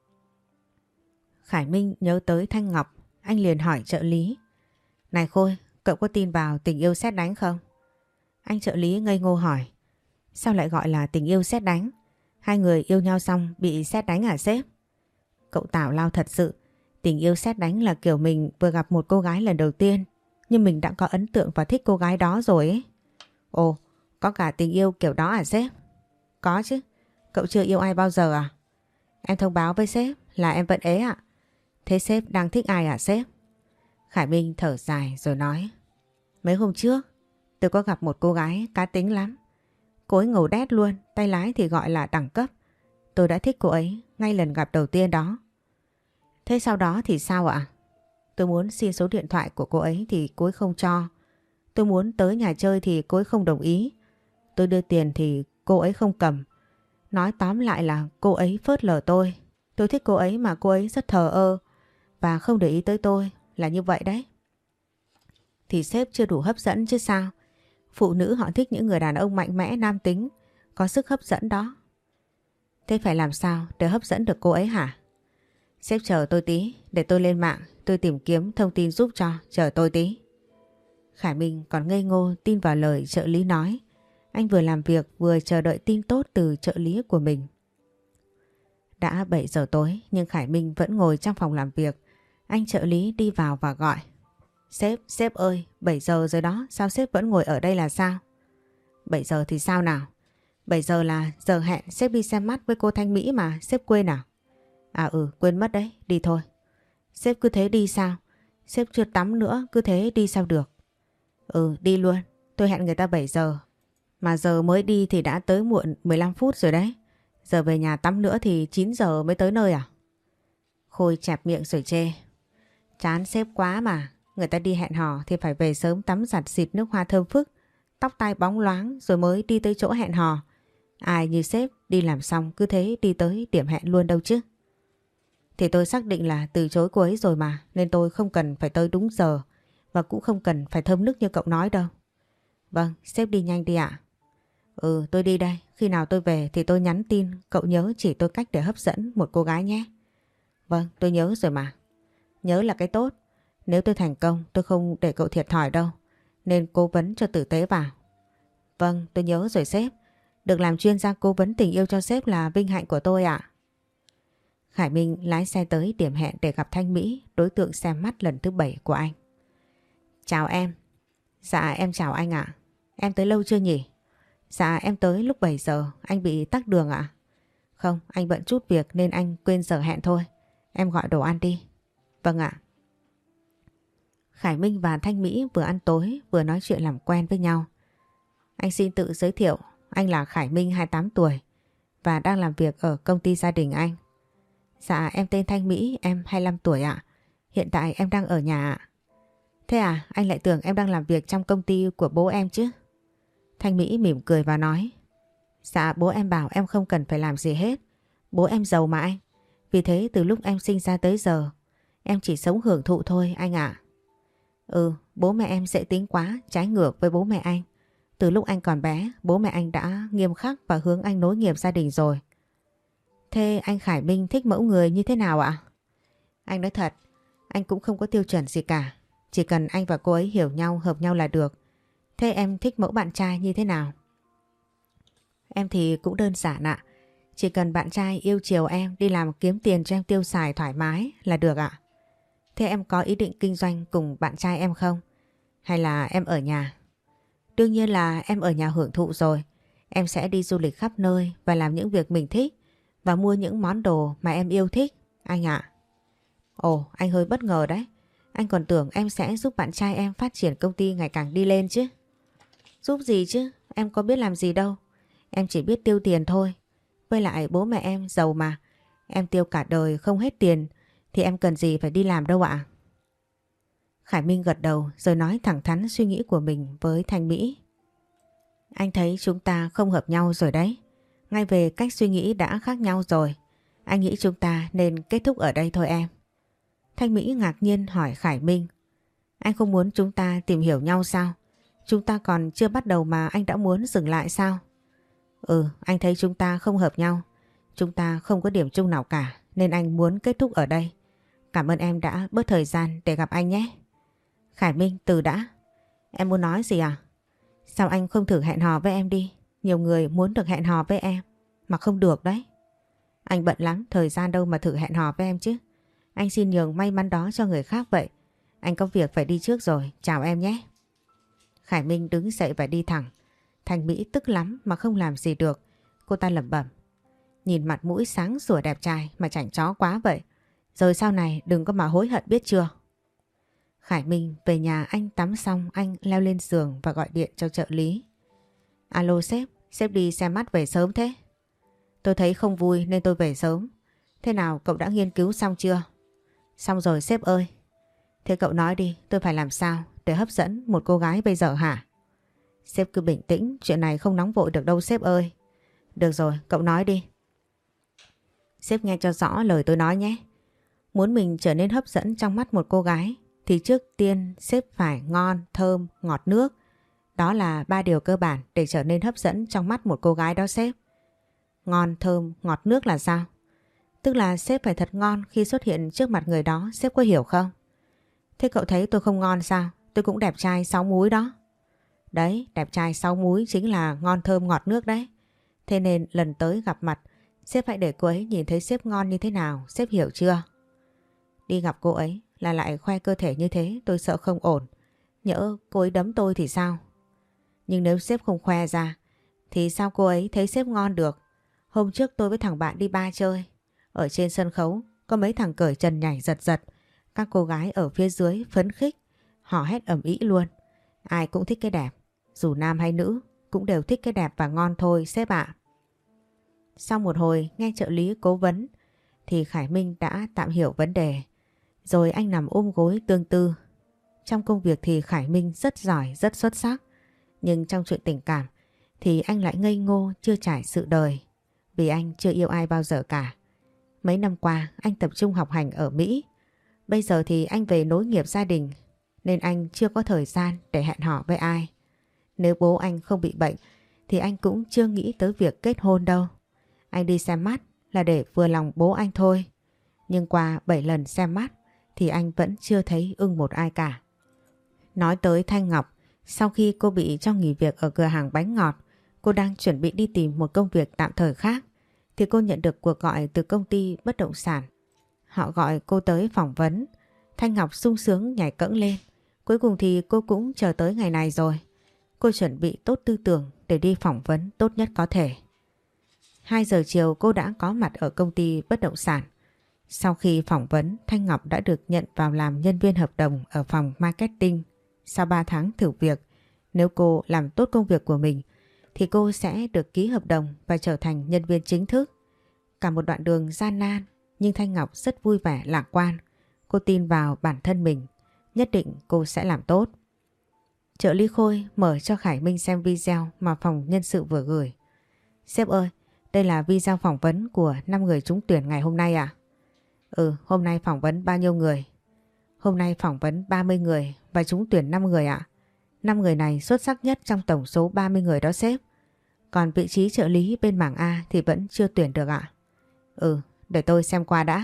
Khải Minh nhớ tới Thanh Ngọc, anh liền hỏi trợ lý. Này Khôi, cậu có tin vào tình yêu sét đánh không? Anh trợ lý ngây ngô hỏi. Sao lại gọi là tình yêu sét đánh? Hai người yêu nhau xong bị sét đánh à sếp? Cậu tào lao thật sự. Tình yêu sét đánh là kiểu mình vừa gặp một cô gái lần đầu tiên nhưng mình đã có ấn tượng và thích cô gái đó rồi ấy. Ồ, có cả tình yêu kiểu đó à sếp? Có chứ. Cậu chưa yêu ai bao giờ à? Em thông báo với sếp là em vẫn ế ạ. Thế sếp đang thích ai à sếp? Khải Minh thở dài rồi nói. Mấy hôm trước tôi có gặp một cô gái cá tính lắm. cô ấy ngầu đét luôn, tay lái thì gọi là đẳng cấp. Tôi đã thích cô ấy ngay lần gặp đầu tiên đó. Thế sau đó thì sao ạ? Tôi muốn xin số điện thoại của cô ấy thì cô ấy không cho. Tôi muốn tới nhà chơi thì cô ấy không đồng ý. Tôi đưa tiền thì cô ấy không cầm. Nói tóm lại là cô ấy phớt lờ tôi. Tôi thích cô ấy mà cô ấy rất thờ ơ và không để ý tới tôi, là như vậy đấy. Thì sếp chưa đủ hấp dẫn chứ sao? Phụ nữ họ thích những người đàn ông mạnh mẽ, nam tính, có sức hấp dẫn đó. Thế phải làm sao để hấp dẫn được cô ấy hả? Sếp chờ tôi tí, để tôi lên mạng, tôi tìm kiếm thông tin giúp cho, chờ tôi tí. Khải Minh còn ngây ngô tin vào lời trợ lý nói. Anh vừa làm việc vừa chờ đợi tin tốt từ trợ lý của mình. Đã bảy giờ tối nhưng Khải Minh vẫn ngồi trong phòng làm việc. Anh trợ lý đi vào và gọi. Sếp, sếp ơi, bảy giờ rồi đó, sao sếp vẫn ngồi ở đây là sao? bảy giờ thì sao nào? bảy giờ là giờ hẹn sếp đi xem mắt với cô Thanh Mỹ mà, sếp quên à? À ừ, quên mất đấy, đi thôi. Sếp cứ thế đi sao? Sếp chưa tắm nữa, cứ thế đi sao được? Ừ, đi luôn, tôi hẹn người ta bảy giờ. Mà giờ mới đi thì đã tới muộn mười lăm phút rồi đấy. Giờ về nhà tắm nữa thì chín giờ mới tới nơi à? Khôi chẹp miệng rồi chê. Chán sếp quá mà. Người ta đi hẹn hò thì phải về sớm tắm giặt xịt nước hoa thơm phức, tóc tai bóng loáng rồi mới đi tới chỗ hẹn hò. Ai như sếp đi làm xong cứ thế đi tới điểm hẹn luôn đâu chứ. Thì tôi xác định là từ chối cô ấy rồi mà, nên tôi không cần phải tới đúng giờ và cũng không cần phải thơm nức như cậu nói đâu. Vâng, sếp đi nhanh đi ạ. Ừ, tôi đi đây. Khi nào tôi về thì tôi nhắn tin, cậu nhớ chỉ tôi cách để hấp dẫn một cô gái nhé. Vâng, tôi nhớ rồi mà. Nhớ là cái tốt. Nếu tôi thành công tôi không để cậu thiệt thòi đâu, nên cố vấn cho tử tế vào. Vâng, tôi nhớ rồi sếp. Được làm chuyên gia cố vấn tình yêu cho sếp là vinh hạnh của tôi ạ. Khải Minh lái xe tới điểm hẹn để gặp Thanh Mỹ, đối tượng xem mắt lần thứ bảy của anh. Chào em. Dạ em chào anh ạ. Em tới lâu chưa nhỉ? Dạ em tới lúc bảy giờ, anh bị tắc đường ạ. Không, anh bận chút việc nên anh quên giờ hẹn thôi. Em gọi đồ ăn đi. Vâng ạ. Khải Minh và Thanh Mỹ vừa ăn tối vừa nói chuyện làm quen với nhau. Anh xin tự giới thiệu, anh là Khải Minh hai mươi tám tuổi và đang làm việc ở công ty gia đình anh. Dạ em tên Thanh Mỹ, em hai mươi lăm tuổi ạ. Hiện tại em đang ở nhà ạ. Thế à, anh lại tưởng em đang làm việc trong công ty của bố em chứ. Thanh Mỹ mỉm cười và nói. Dạ bố em bảo em không cần phải làm gì hết. Bố em giàu mà anh. Vì thế từ lúc em sinh ra tới giờ em chỉ sống hưởng thụ thôi anh ạ. Ừ, bố mẹ em dễ tính quá, trái ngược với bố mẹ anh. Từ lúc anh còn bé, bố mẹ anh đã nghiêm khắc và hướng anh nối nghiệp gia đình rồi. Thế anh Khải Minh thích mẫu người như thế nào ạ? Anh nói thật, anh cũng không có tiêu chuẩn gì cả. Chỉ cần anh và cô ấy hiểu nhau, hợp nhau là được. Thế em thích mẫu bạn trai như thế nào? Em thì cũng đơn giản ạ. Chỉ cần bạn trai yêu chiều em, đi làm kiếm tiền cho em tiêu xài thoải mái là được ạ. Thế em có ý định kinh doanh cùng bạn trai em không? Hay là em ở nhà? Đương nhiên là em ở nhà hưởng thụ rồi. Em sẽ đi du lịch khắp nơi và làm những việc mình thích và mua những món đồ mà em yêu thích, anh ạ. Ồ, anh hơi bất ngờ đấy. Anh còn tưởng em sẽ giúp bạn trai em phát triển công ty ngày càng đi lên chứ. Giúp gì chứ, em có biết làm gì đâu. Em chỉ biết tiêu tiền thôi. Với lại bố mẹ em giàu mà. Em tiêu cả đời không hết tiền thì em cần gì phải đi làm đâu ạ. Khải Minh gật đầu rồi nói thẳng thắn suy nghĩ của mình với Thanh Mỹ. Anh thấy chúng ta không hợp nhau rồi đấy. Ngay về cách suy nghĩ đã khác nhau rồi. Anh nghĩ chúng ta nên kết thúc ở đây thôi em. Thanh Mỹ ngạc nhiên hỏi Khải Minh. Anh không muốn chúng ta tìm hiểu nhau sao? Chúng ta còn chưa bắt đầu mà anh đã muốn dừng lại sao? Ừ, anh thấy chúng ta không hợp nhau. Chúng ta không có điểm chung nào cả nên anh muốn kết thúc ở đây. Cảm ơn em đã bớt thời gian để gặp anh nhé. Khải Minh, từ đã. Em muốn nói gì à? Sao anh không thử hẹn hò với em đi? Nhiều người muốn được hẹn hò với em mà không được đấy. Anh bận lắm, thời gian đâu mà thử hẹn hò với em chứ. Anh xin nhường may mắn đó cho người khác vậy. Anh có việc phải đi trước rồi, chào em nhé. Khải Minh đứng dậy và đi thẳng. Thanh Mỹ tức lắm mà không làm gì được. Cô ta lẩm bẩm. Nhìn mặt mũi sáng sủa đẹp trai mà chảnh chó quá vậy. Rồi sau này đừng có mà hối hận biết chưa. Khải Minh về nhà anh tắm xong anh leo lên giường và gọi điện cho trợ lý. Alo sếp, Sếp đi xem mắt về sớm thế. Tôi thấy không vui nên tôi về sớm. Thế nào cậu đã nghiên cứu xong chưa? Xong rồi sếp ơi. Thế cậu nói đi, tôi phải làm sao để hấp dẫn một cô gái bây giờ hả? Sếp cứ bình tĩnh, chuyện này không nóng vội được đâu sếp ơi. Được rồi, cậu nói đi. Sếp nghe cho rõ lời tôi nói nhé. Muốn mình trở nên hấp dẫn trong mắt một cô gái thì trước tiên sếp phải ngon, thơm, ngọt nước. Đó là ba điều cơ bản để trở nên hấp dẫn trong mắt một cô gái đó sếp. Ngon, thơm, ngọt nước là sao? Tức là sếp phải thật ngon khi xuất hiện trước mặt người đó, sếp có hiểu không? Thế cậu thấy tôi không ngon sao? Tôi cũng đẹp trai sáu múi đó. Đấy, đẹp trai sáu múi chính là ngon thơm ngọt nước đấy. Thế nên lần tới gặp mặt, sếp hãy để cô ấy nhìn thấy sếp ngon như thế nào, sếp hiểu chưa? Đi gặp cô ấy là lại khoe cơ thể như thế, tôi sợ không ổn. Nhỡ cô ấy đấm tôi thì sao? Nhưng nếu sếp không khoe ra, thì sao cô ấy thấy sếp ngon được? Hôm trước tôi với thằng bạn đi bar chơi. Ở trên sân khấu, có mấy thằng cởi trần nhảy giật giật. Các cô gái ở phía dưới phấn khích, hò hét ầm ĩ luôn. Ai cũng thích cái đẹp, dù nam hay nữ cũng đều thích cái đẹp và ngon thôi sếp ạ. Sau một hồi nghe trợ lý cố vấn thì Khải Minh đã tạm hiểu vấn đề. Rồi anh nằm ôm gối tương tư. Trong công việc thì Khải Minh rất giỏi, rất xuất sắc. Nhưng trong chuyện tình cảm thì anh lại ngây ngô chưa trải sự đời. Vì anh chưa yêu ai bao giờ cả. Mấy năm qua anh tập trung học hành ở Mỹ. Bây giờ thì anh về nối nghiệp gia đình nên anh chưa có thời gian để hẹn hò với ai. Nếu bố anh không bị bệnh thì anh cũng chưa nghĩ tới việc kết hôn đâu. Anh đi xem mắt là để vừa lòng bố anh thôi. Nhưng qua bảy lần xem mắt thì anh vẫn chưa thấy ưng một ai cả. Nói tới Thanh Ngọc, sau khi cô bị cho nghỉ việc ở cửa hàng bánh ngọt, cô đang chuẩn bị đi tìm một công việc tạm thời khác thì cô nhận được cuộc gọi từ công ty bất động sản. Họ gọi cô tới phỏng vấn. Thanh Ngọc sung sướng nhảy cẫng lên. Cuối cùng thì cô cũng chờ tới ngày này rồi. Cô chuẩn bị tốt tư tưởng để đi phỏng vấn tốt nhất có thể. hai giờ chiều cô đã có mặt ở công ty bất động sản. Sau khi phỏng vấn, Thanh Ngọc đã được nhận vào làm nhân viên hợp đồng ở phòng marketing. Sau ba tháng thử việc, nếu cô làm tốt công việc của mình thì cô sẽ được ký hợp đồng và trở thành nhân viên chính thức. Cả một đoạn đường gian nan nhưng Thanh Ngọc rất vui vẻ lạc quan. Cô tin vào bản thân mình, nhất định cô sẽ làm tốt. Trợ lý Khôi mở cho Khải Minh xem video mà phòng nhân sự vừa gửi. Sếp ơi, đây là video phỏng vấn của năm người trúng tuyển ngày hôm nay à? Ừ, hôm nay phỏng vấn bao nhiêu người? Hôm nay phỏng vấn ba mươi người và trúng tuyển năm người ạ. năm người này xuất sắc nhất trong tổng số ba mươi người đó sếp. Còn vị trí trợ lý bên mảng A thì vẫn chưa tuyển được ạ. Ừ, để tôi xem qua đã.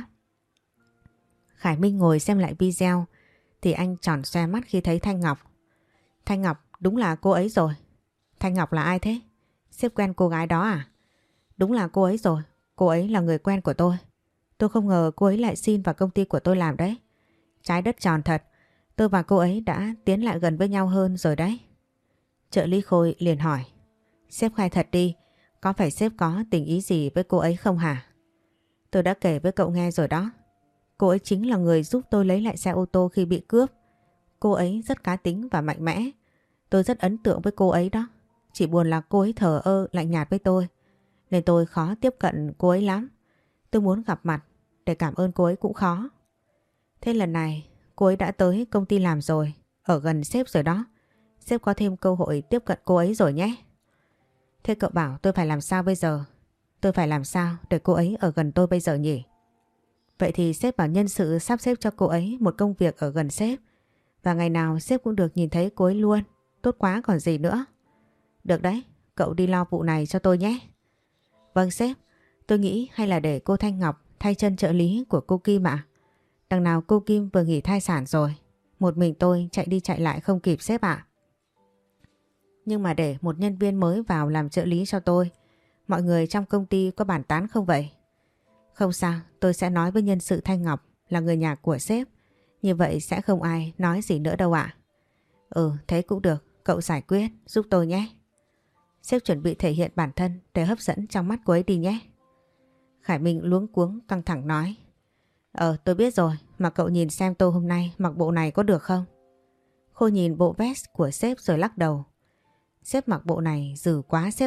Khải Minh ngồi xem lại video thì anh tròn xoe mắt khi thấy Thanh Ngọc. Thanh Ngọc, đúng là cô ấy rồi. Thanh Ngọc là ai thế? Sếp quen cô gái đó à? Đúng là cô ấy rồi, cô ấy là người quen của tôi. Tôi không ngờ cô ấy lại xin vào công ty của tôi làm đấy. Trái đất tròn thật, tôi và cô ấy đã tiến lại gần với nhau hơn rồi đấy. Trợ lý Khôi liền hỏi. Sếp khai thật đi, có phải sếp có tình ý gì với cô ấy không hả? Tôi đã kể với cậu nghe rồi đó. Cô ấy chính là người giúp tôi lấy lại xe ô tô khi bị cướp. Cô ấy rất cá tính và mạnh mẽ. Tôi rất ấn tượng với cô ấy đó. Chỉ buồn là cô ấy thờ ơ, lạnh nhạt với tôi. Nên tôi khó tiếp cận cô ấy lắm. Tôi muốn gặp mặt để cảm ơn cô ấy cũng khó. Thế lần này cô ấy đã tới công ty làm rồi, ở gần sếp rồi đó. Sếp có thêm cơ hội tiếp cận cô ấy rồi nhé. Thế cậu bảo tôi phải làm sao bây giờ? Tôi phải làm sao để cô ấy ở gần tôi bây giờ nhỉ? Vậy thì sếp bảo nhân sự sắp xếp cho cô ấy một công việc ở gần sếp. Và ngày nào sếp cũng được nhìn thấy cô ấy luôn. Tốt quá còn gì nữa. Được đấy, cậu đi lo vụ này cho tôi nhé. Vâng sếp, tôi nghĩ hay là để cô Thanh Ngọc thay chân trợ lý của cô Kim ạ. Đằng nào cô Kim vừa nghỉ thai sản rồi. Một mình tôi chạy đi chạy lại không kịp sếp ạ. Nhưng mà để một nhân viên mới vào làm trợ lý cho tôi, mọi người trong công ty có bàn tán không vậy? Không sao, tôi sẽ nói với nhân sự Thanh Ngọc là người nhà của sếp. Như vậy sẽ không ai nói gì nữa đâu ạ. Ừ, thế cũng được, cậu giải quyết giúp tôi nhé. Sếp chuẩn bị thể hiện bản thân để hấp dẫn trong mắt cô ấy đi nhé. Khải Minh luống cuống căng thẳng nói. Ờ, tôi biết rồi, mà cậu nhìn xem tôi hôm nay mặc bộ này có được không? Khôi nhìn bộ vest của sếp rồi lắc đầu. Sếp mặc bộ này dừ quá sếp ạ,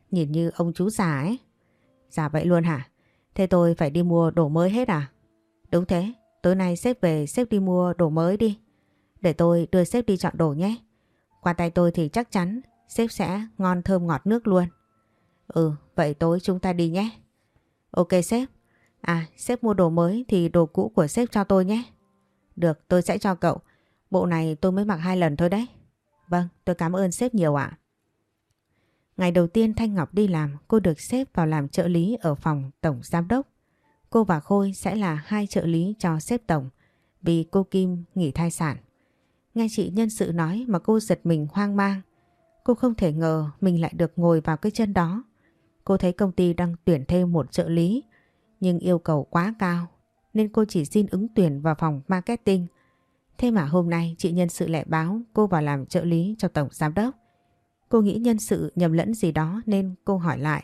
nhìn như ông chú già ấy. Dạ vậy luôn hả? Thế tôi phải đi mua đồ mới hết à? Đúng thế, tối nay sếp về sếp đi mua đồ mới đi. Để tôi đưa sếp đi chọn đồ nhé. Qua tay tôi thì chắc chắn sếp sẽ ngon thơm ngọt nước luôn. Ừ, vậy tối chúng ta đi nhé. Ok sếp. À, sếp mua đồ mới thì đồ cũ của sếp cho tôi nhé. Được, tôi sẽ cho cậu. Bộ này tôi mới mặc hai lần thôi đấy. Vâng, tôi cảm ơn sếp nhiều ạ. Ngày đầu tiên Thanh Ngọc đi làm, cô được xếp vào làm trợ lý ở phòng tổng giám đốc. Cô và Khôi sẽ là hai trợ lý cho sếp tổng vì cô Kim nghỉ thai sản. Nghe chị nhân sự nói mà cô giật mình hoang mang. Cô không thể ngờ mình lại được ngồi vào cái chân đó. Cô thấy công ty đang tuyển thêm một trợ lý nhưng yêu cầu quá cao nên cô chỉ xin ứng tuyển vào phòng marketing. Thế mà hôm nay chị nhân sự lại báo cô vào làm trợ lý cho tổng giám đốc. Cô nghĩ nhân sự nhầm lẫn gì đó nên cô hỏi lại.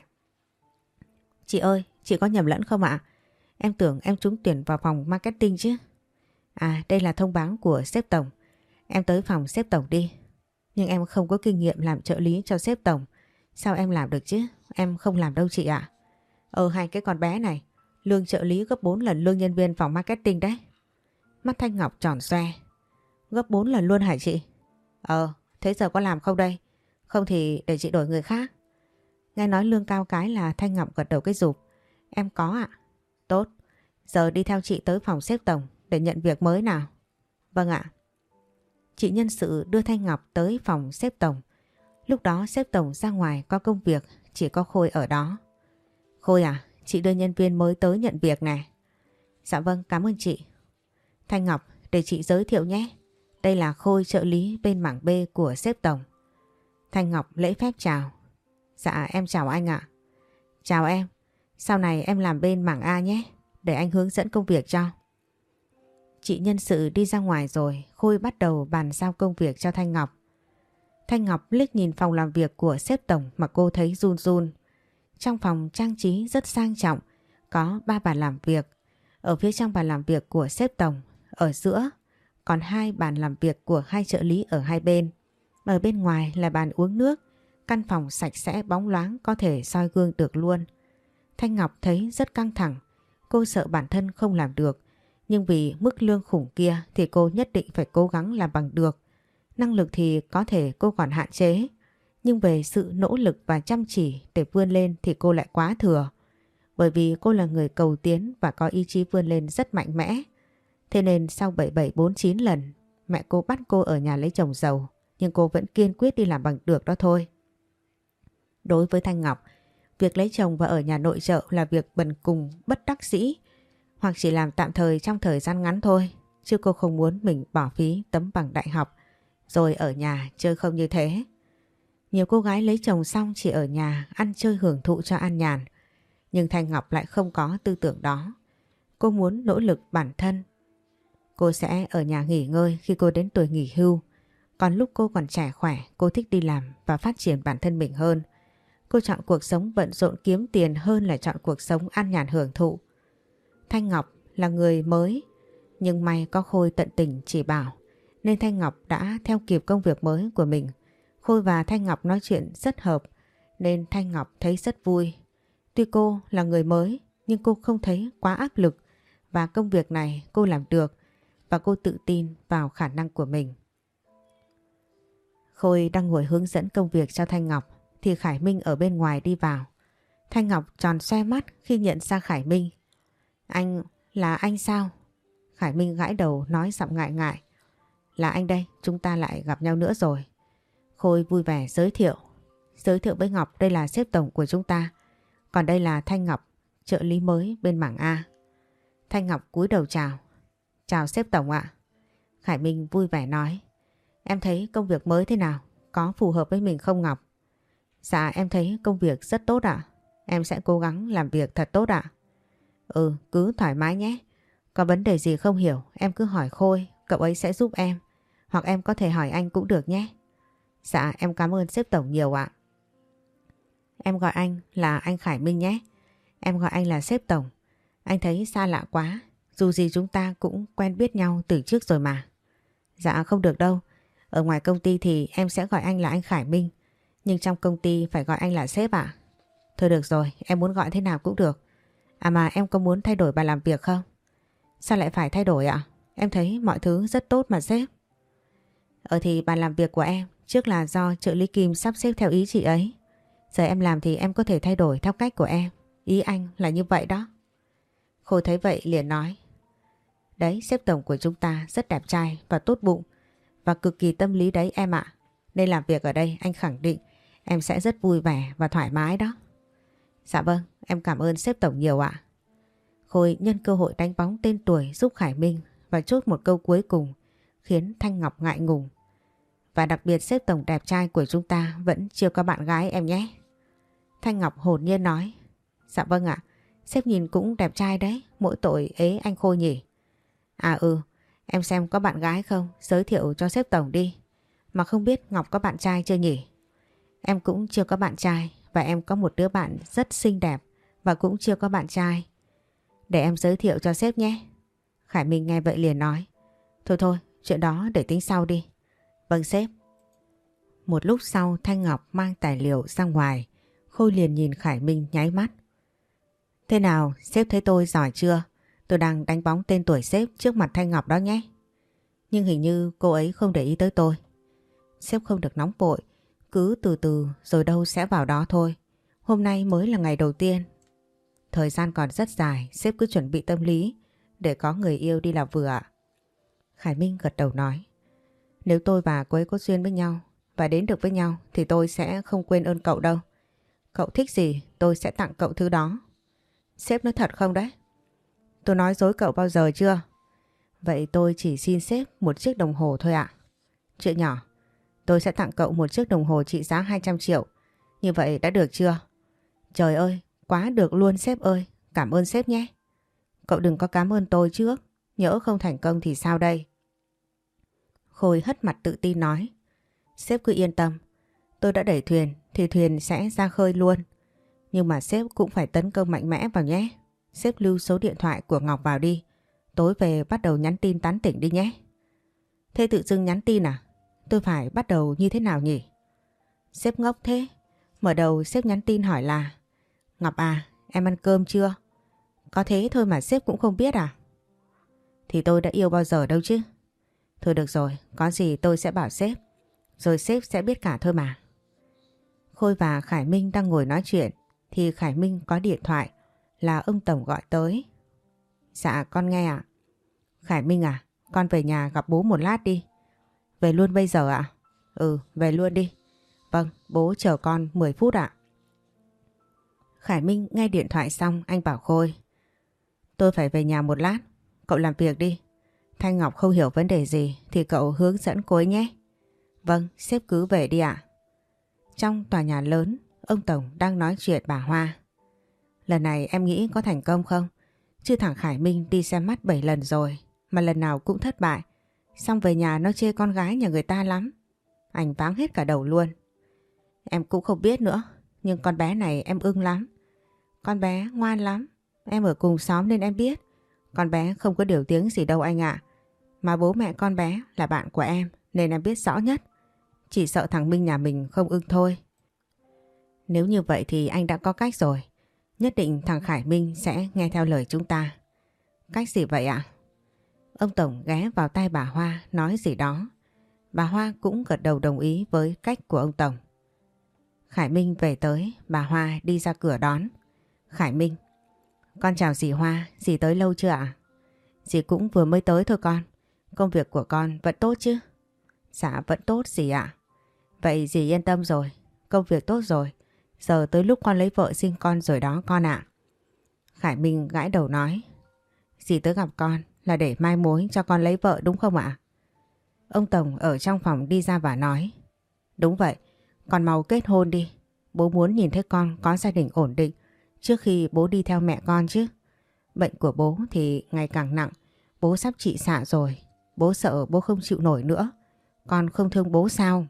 Chị ơi, chị có nhầm lẫn không ạ? Em tưởng em trúng tuyển vào phòng marketing chứ. À, đây là thông báo của sếp tổng. Em tới phòng sếp tổng đi. Nhưng em không có kinh nghiệm làm trợ lý cho sếp tổng. Sao em làm được chứ? Em không làm đâu chị ạ. Ờ hay cái con bé này, lương trợ lý gấp bốn lần lương nhân viên phòng marketing đấy. Mắt Thanh Ngọc tròn xoe. Gấp bốn lần luôn hả chị? Ờ, thế giờ có làm không đây? Không thì để chị đổi người khác. Nghe nói lương cao cái là Thanh Ngọc gật đầu cái rụp. Em có ạ. Tốt, giờ đi theo chị tới phòng sếp tổng để nhận việc mới nào. Vâng ạ. Chị nhân sự đưa Thanh Ngọc tới phòng sếp tổng. Lúc đó sếp tổng ra ngoài có công việc, chỉ có Khôi ở đó. Khôi à, chị đưa nhân viên mới tới nhận việc nè. Dạ vâng, cảm ơn chị. Thanh Ngọc, để chị giới thiệu nhé. Đây là Khôi trợ lý bên mảng B của sếp tổng. Thanh Ngọc lễ phép chào. Dạ em chào anh ạ. Chào em, sau này em làm bên mảng A nhé, để anh hướng dẫn công việc cho. Chị nhân sự đi ra ngoài rồi, Khôi bắt đầu bàn giao công việc cho Thanh Ngọc. Thanh Ngọc liếc nhìn phòng làm việc của sếp tổng mà cô thấy run run. Trong phòng trang trí rất sang trọng, có ba bàn làm việc. Ở phía trong bàn làm việc của sếp tổng, ở giữa còn hai bàn làm việc của hai trợ lý ở hai bên. Ở bên ngoài là bàn uống nước, căn phòng sạch sẽ bóng loáng có thể soi gương được luôn. Thanh Ngọc thấy rất căng thẳng, cô sợ bản thân không làm được. Nhưng vì mức lương khủng kia thì cô nhất định phải cố gắng làm bằng được. Năng lực thì có thể cô còn hạn chế, nhưng về sự nỗ lực và chăm chỉ để vươn lên thì cô lại quá thừa. Bởi vì cô là người cầu tiến và có ý chí vươn lên rất mạnh mẽ. Thế nên sau bảy bảy bốn chín lần, mẹ cô bắt cô ở nhà lấy chồng giàu, nhưng cô vẫn kiên quyết đi làm bằng được đó thôi. Đối với Thanh Ngọc, việc lấy chồng và ở nhà nội trợ là việc bần cùng bất đắc dĩ, hoặc chỉ làm tạm thời trong thời gian ngắn thôi, chứ cô không muốn mình bỏ phí tấm bằng đại học rồi ở nhà chơi không như thế. Nhiều cô gái lấy chồng xong chỉ ở nhà ăn chơi hưởng thụ cho an nhàn, nhưng Thanh Ngọc lại không có tư tưởng đó. Cô muốn nỗ lực bản thân. Cô sẽ ở nhà nghỉ ngơi khi cô đến tuổi nghỉ hưu, còn lúc cô còn trẻ khỏe cô thích đi làm và phát triển bản thân mình hơn. Cô chọn cuộc sống bận rộn kiếm tiền hơn là chọn cuộc sống an nhàn hưởng thụ. Thanh Ngọc là người mới, nhưng may có Khôi tận tình chỉ bảo, nên Thanh Ngọc đã theo kịp công việc mới của mình. Khôi và Thanh Ngọc nói chuyện rất hợp, nên Thanh Ngọc thấy rất vui. Tuy cô là người mới, nhưng cô không thấy quá áp lực, và công việc này cô làm được, và cô tự tin vào khả năng của mình. Khôi đang ngồi hướng dẫn công việc cho Thanh Ngọc, thì Khải Minh ở bên ngoài đi vào. Thanh Ngọc tròn xoe mắt khi nhận ra Khải Minh. Anh, là anh sao? Khải Minh gãi đầu nói giọng ngại ngại. Là anh đây, chúng ta lại gặp nhau nữa rồi. Khôi vui vẻ giới thiệu. Giới thiệu với Ngọc, đây là sếp tổng của chúng ta. Còn đây là Thanh Ngọc, trợ lý mới bên mảng A. Thanh Ngọc cúi đầu chào. Chào sếp tổng ạ. Khải Minh vui vẻ nói. Em thấy công việc mới thế nào? Có phù hợp với mình không Ngọc? Dạ em thấy công việc rất tốt ạ. Em sẽ cố gắng làm việc thật tốt ạ. Ừ, cứ thoải mái nhé. Có vấn đề gì không hiểu em cứ hỏi Khôi, cậu ấy sẽ giúp em. Hoặc em có thể hỏi anh cũng được nhé. Dạ em cảm ơn sếp tổng nhiều ạ. Em gọi anh là anh Khải Minh nhé. Em gọi anh là sếp tổng. Anh thấy xa lạ quá. Dù gì chúng ta cũng quen biết nhau từ trước rồi mà. Dạ không được đâu. Ở ngoài công ty thì em sẽ gọi anh là anh Khải Minh. Nhưng trong công ty phải gọi anh là sếp ạ. Thôi được rồi, em muốn gọi thế nào cũng được. À mà em có muốn thay đổi bàn làm việc không? Sao lại phải thay đổi ạ? Em thấy mọi thứ rất tốt mà sếp. Ờ thì bàn làm việc của em trước là do trợ lý Kim sắp xếp theo ý chị ấy. Giờ em làm thì em có thể thay đổi theo cách của em. Ý anh là như vậy đó. Khôi thấy vậy liền nói. Đấy, sếp tổng của chúng ta rất đẹp trai và tốt bụng và cực kỳ tâm lý đấy em ạ. Nên làm việc ở đây anh khẳng định em sẽ rất vui vẻ và thoải mái đó. Dạ vâng, em cảm ơn sếp tổng nhiều ạ. Khôi nhân cơ hội đánh bóng tên tuổi giúp Khải Minh và chốt một câu cuối cùng khiến Thanh Ngọc ngại ngùng. Và đặc biệt sếp tổng đẹp trai của chúng ta vẫn chưa có bạn gái em nhé. Thanh Ngọc hồn nhiên nói. Dạ vâng ạ, sếp nhìn cũng đẹp trai đấy, mỗi tội ế anh Khôi nhỉ. À ừ, em xem có bạn gái không, giới thiệu cho sếp tổng đi. Mà không biết Ngọc có bạn trai chưa nhỉ? Em cũng chưa có bạn trai và em có một đứa bạn rất xinh đẹp và cũng chưa có bạn trai. Để em giới thiệu cho sếp nhé. Khải Minh nghe vậy liền nói. Thôi thôi, chuyện đó để tính sau đi. Vâng sếp. Một lúc sau Thanh Ngọc mang tài liệu ra ngoài. Khôi liền nhìn Khải Minh nháy mắt. Thế nào, sếp thấy tôi giỏi chưa? Tôi đang đánh bóng tên tuổi sếp trước mặt Thanh Ngọc đó nhé. Nhưng hình như cô ấy không để ý tới tôi. Sếp không được nóng vội, cứ từ từ rồi đâu sẽ vào đó thôi. Hôm nay mới là ngày đầu tiên. Thời gian còn rất dài, sếp cứ chuẩn bị tâm lý để có người yêu đi là vừa ạ. Khải Minh gật đầu nói. Nếu tôi và cô ấy có duyên với nhau và đến được với nhau thì tôi sẽ không quên ơn cậu đâu. Cậu thích gì tôi sẽ tặng cậu thứ đó. Sếp nói thật không đấy? Tôi nói dối cậu bao giờ chưa? Vậy tôi chỉ xin sếp một chiếc đồng hồ thôi ạ. Chuyện nhỏ, tôi sẽ tặng cậu một chiếc đồng hồ trị giá hai trăm triệu. Như vậy đã được chưa? Trời ơi, quá được luôn sếp ơi, cảm ơn sếp nhé. Cậu đừng có cảm ơn tôi trước, nhỡ không thành công thì sao đây? Khôi hất mặt tự tin nói. Sếp cứ yên tâm, tôi đã đẩy thuyền thì thuyền sẽ ra khơi luôn. Nhưng mà sếp cũng phải tấn công mạnh mẽ vào nhé. Sếp lưu số điện thoại của Ngọc vào đi. Tối về bắt đầu nhắn tin tán tỉnh đi nhé. Thế tự dưng nhắn tin à? Tôi phải bắt đầu như thế nào nhỉ? Sếp ngốc thế. Mở đầu sếp nhắn tin hỏi là Ngọc à, em ăn cơm chưa? Có thế thôi mà sếp cũng không biết à? Thì tôi đã yêu bao giờ đâu chứ. Thôi được rồi, có gì tôi sẽ bảo sếp. Rồi sếp sẽ biết cả thôi mà. Khôi và Khải Minh đang ngồi nói chuyện thì Khải Minh có điện thoại là ông Tổng gọi tới. Dạ con nghe ạ. Khải Minh à, con về nhà gặp bố một lát đi. Về luôn bây giờ ạ? Ừ, về luôn đi. Vâng, bố chờ con mười phút ạ. Khải Minh nghe điện thoại xong anh bảo Khôi. Tôi phải về nhà một lát, cậu làm việc đi. Thanh Ngọc không hiểu vấn đề gì thì cậu hướng dẫn cô ấy nhé. Vâng, sếp cứ về đi ạ. Trong tòa nhà lớn, ông Tổng đang nói chuyện bà Hoa. Lần này em nghĩ có thành công không? Chứ thằng Khải Minh đi xem mắt bảy lần rồi mà lần nào cũng thất bại. Xong về nhà nó chê con gái nhà người ta lắm. Anh váng hết cả đầu luôn. Em cũng không biết nữa, nhưng con bé này em ưng lắm. Con bé ngoan lắm. Em ở cùng xóm nên em biết. Con bé không có điều tiếng gì đâu anh ạ. Mà bố mẹ con bé là bạn của em nên em biết rõ nhất. Chỉ sợ thằng Minh nhà mình không ưng thôi. Nếu như vậy thì anh đã có cách rồi. Nhất định thằng Khải Minh sẽ nghe theo lời chúng ta. Cách gì vậy ạ? Ông Tổng ghé vào tai bà Hoa nói gì đó. Bà Hoa cũng gật đầu đồng ý với cách của ông Tổng. Khải Minh về tới, bà Hoa đi ra cửa đón. Khải Minh. Con chào dì Hoa, dì tới lâu chưa ạ? Dì cũng vừa mới tới thôi con. Công việc của con vẫn tốt chứ? Dạ vẫn tốt dì ạ. Vậy dì yên tâm rồi, công việc tốt rồi. Giờ tới lúc con lấy vợ sinh con rồi đó con ạ. Khải Minh gãi đầu nói. Dì tới gặp con là để mai mối cho con lấy vợ đúng không ạ? Ông Tổng ở trong phòng đi ra và nói. Đúng vậy, con mau kết hôn đi. Bố muốn nhìn thấy con có gia đình ổn định trước khi bố đi theo mẹ con chứ. Bệnh của bố thì ngày càng nặng, bố sắp trị xạ rồi. Bố sợ bố không chịu nổi nữa. Con không thương bố sao?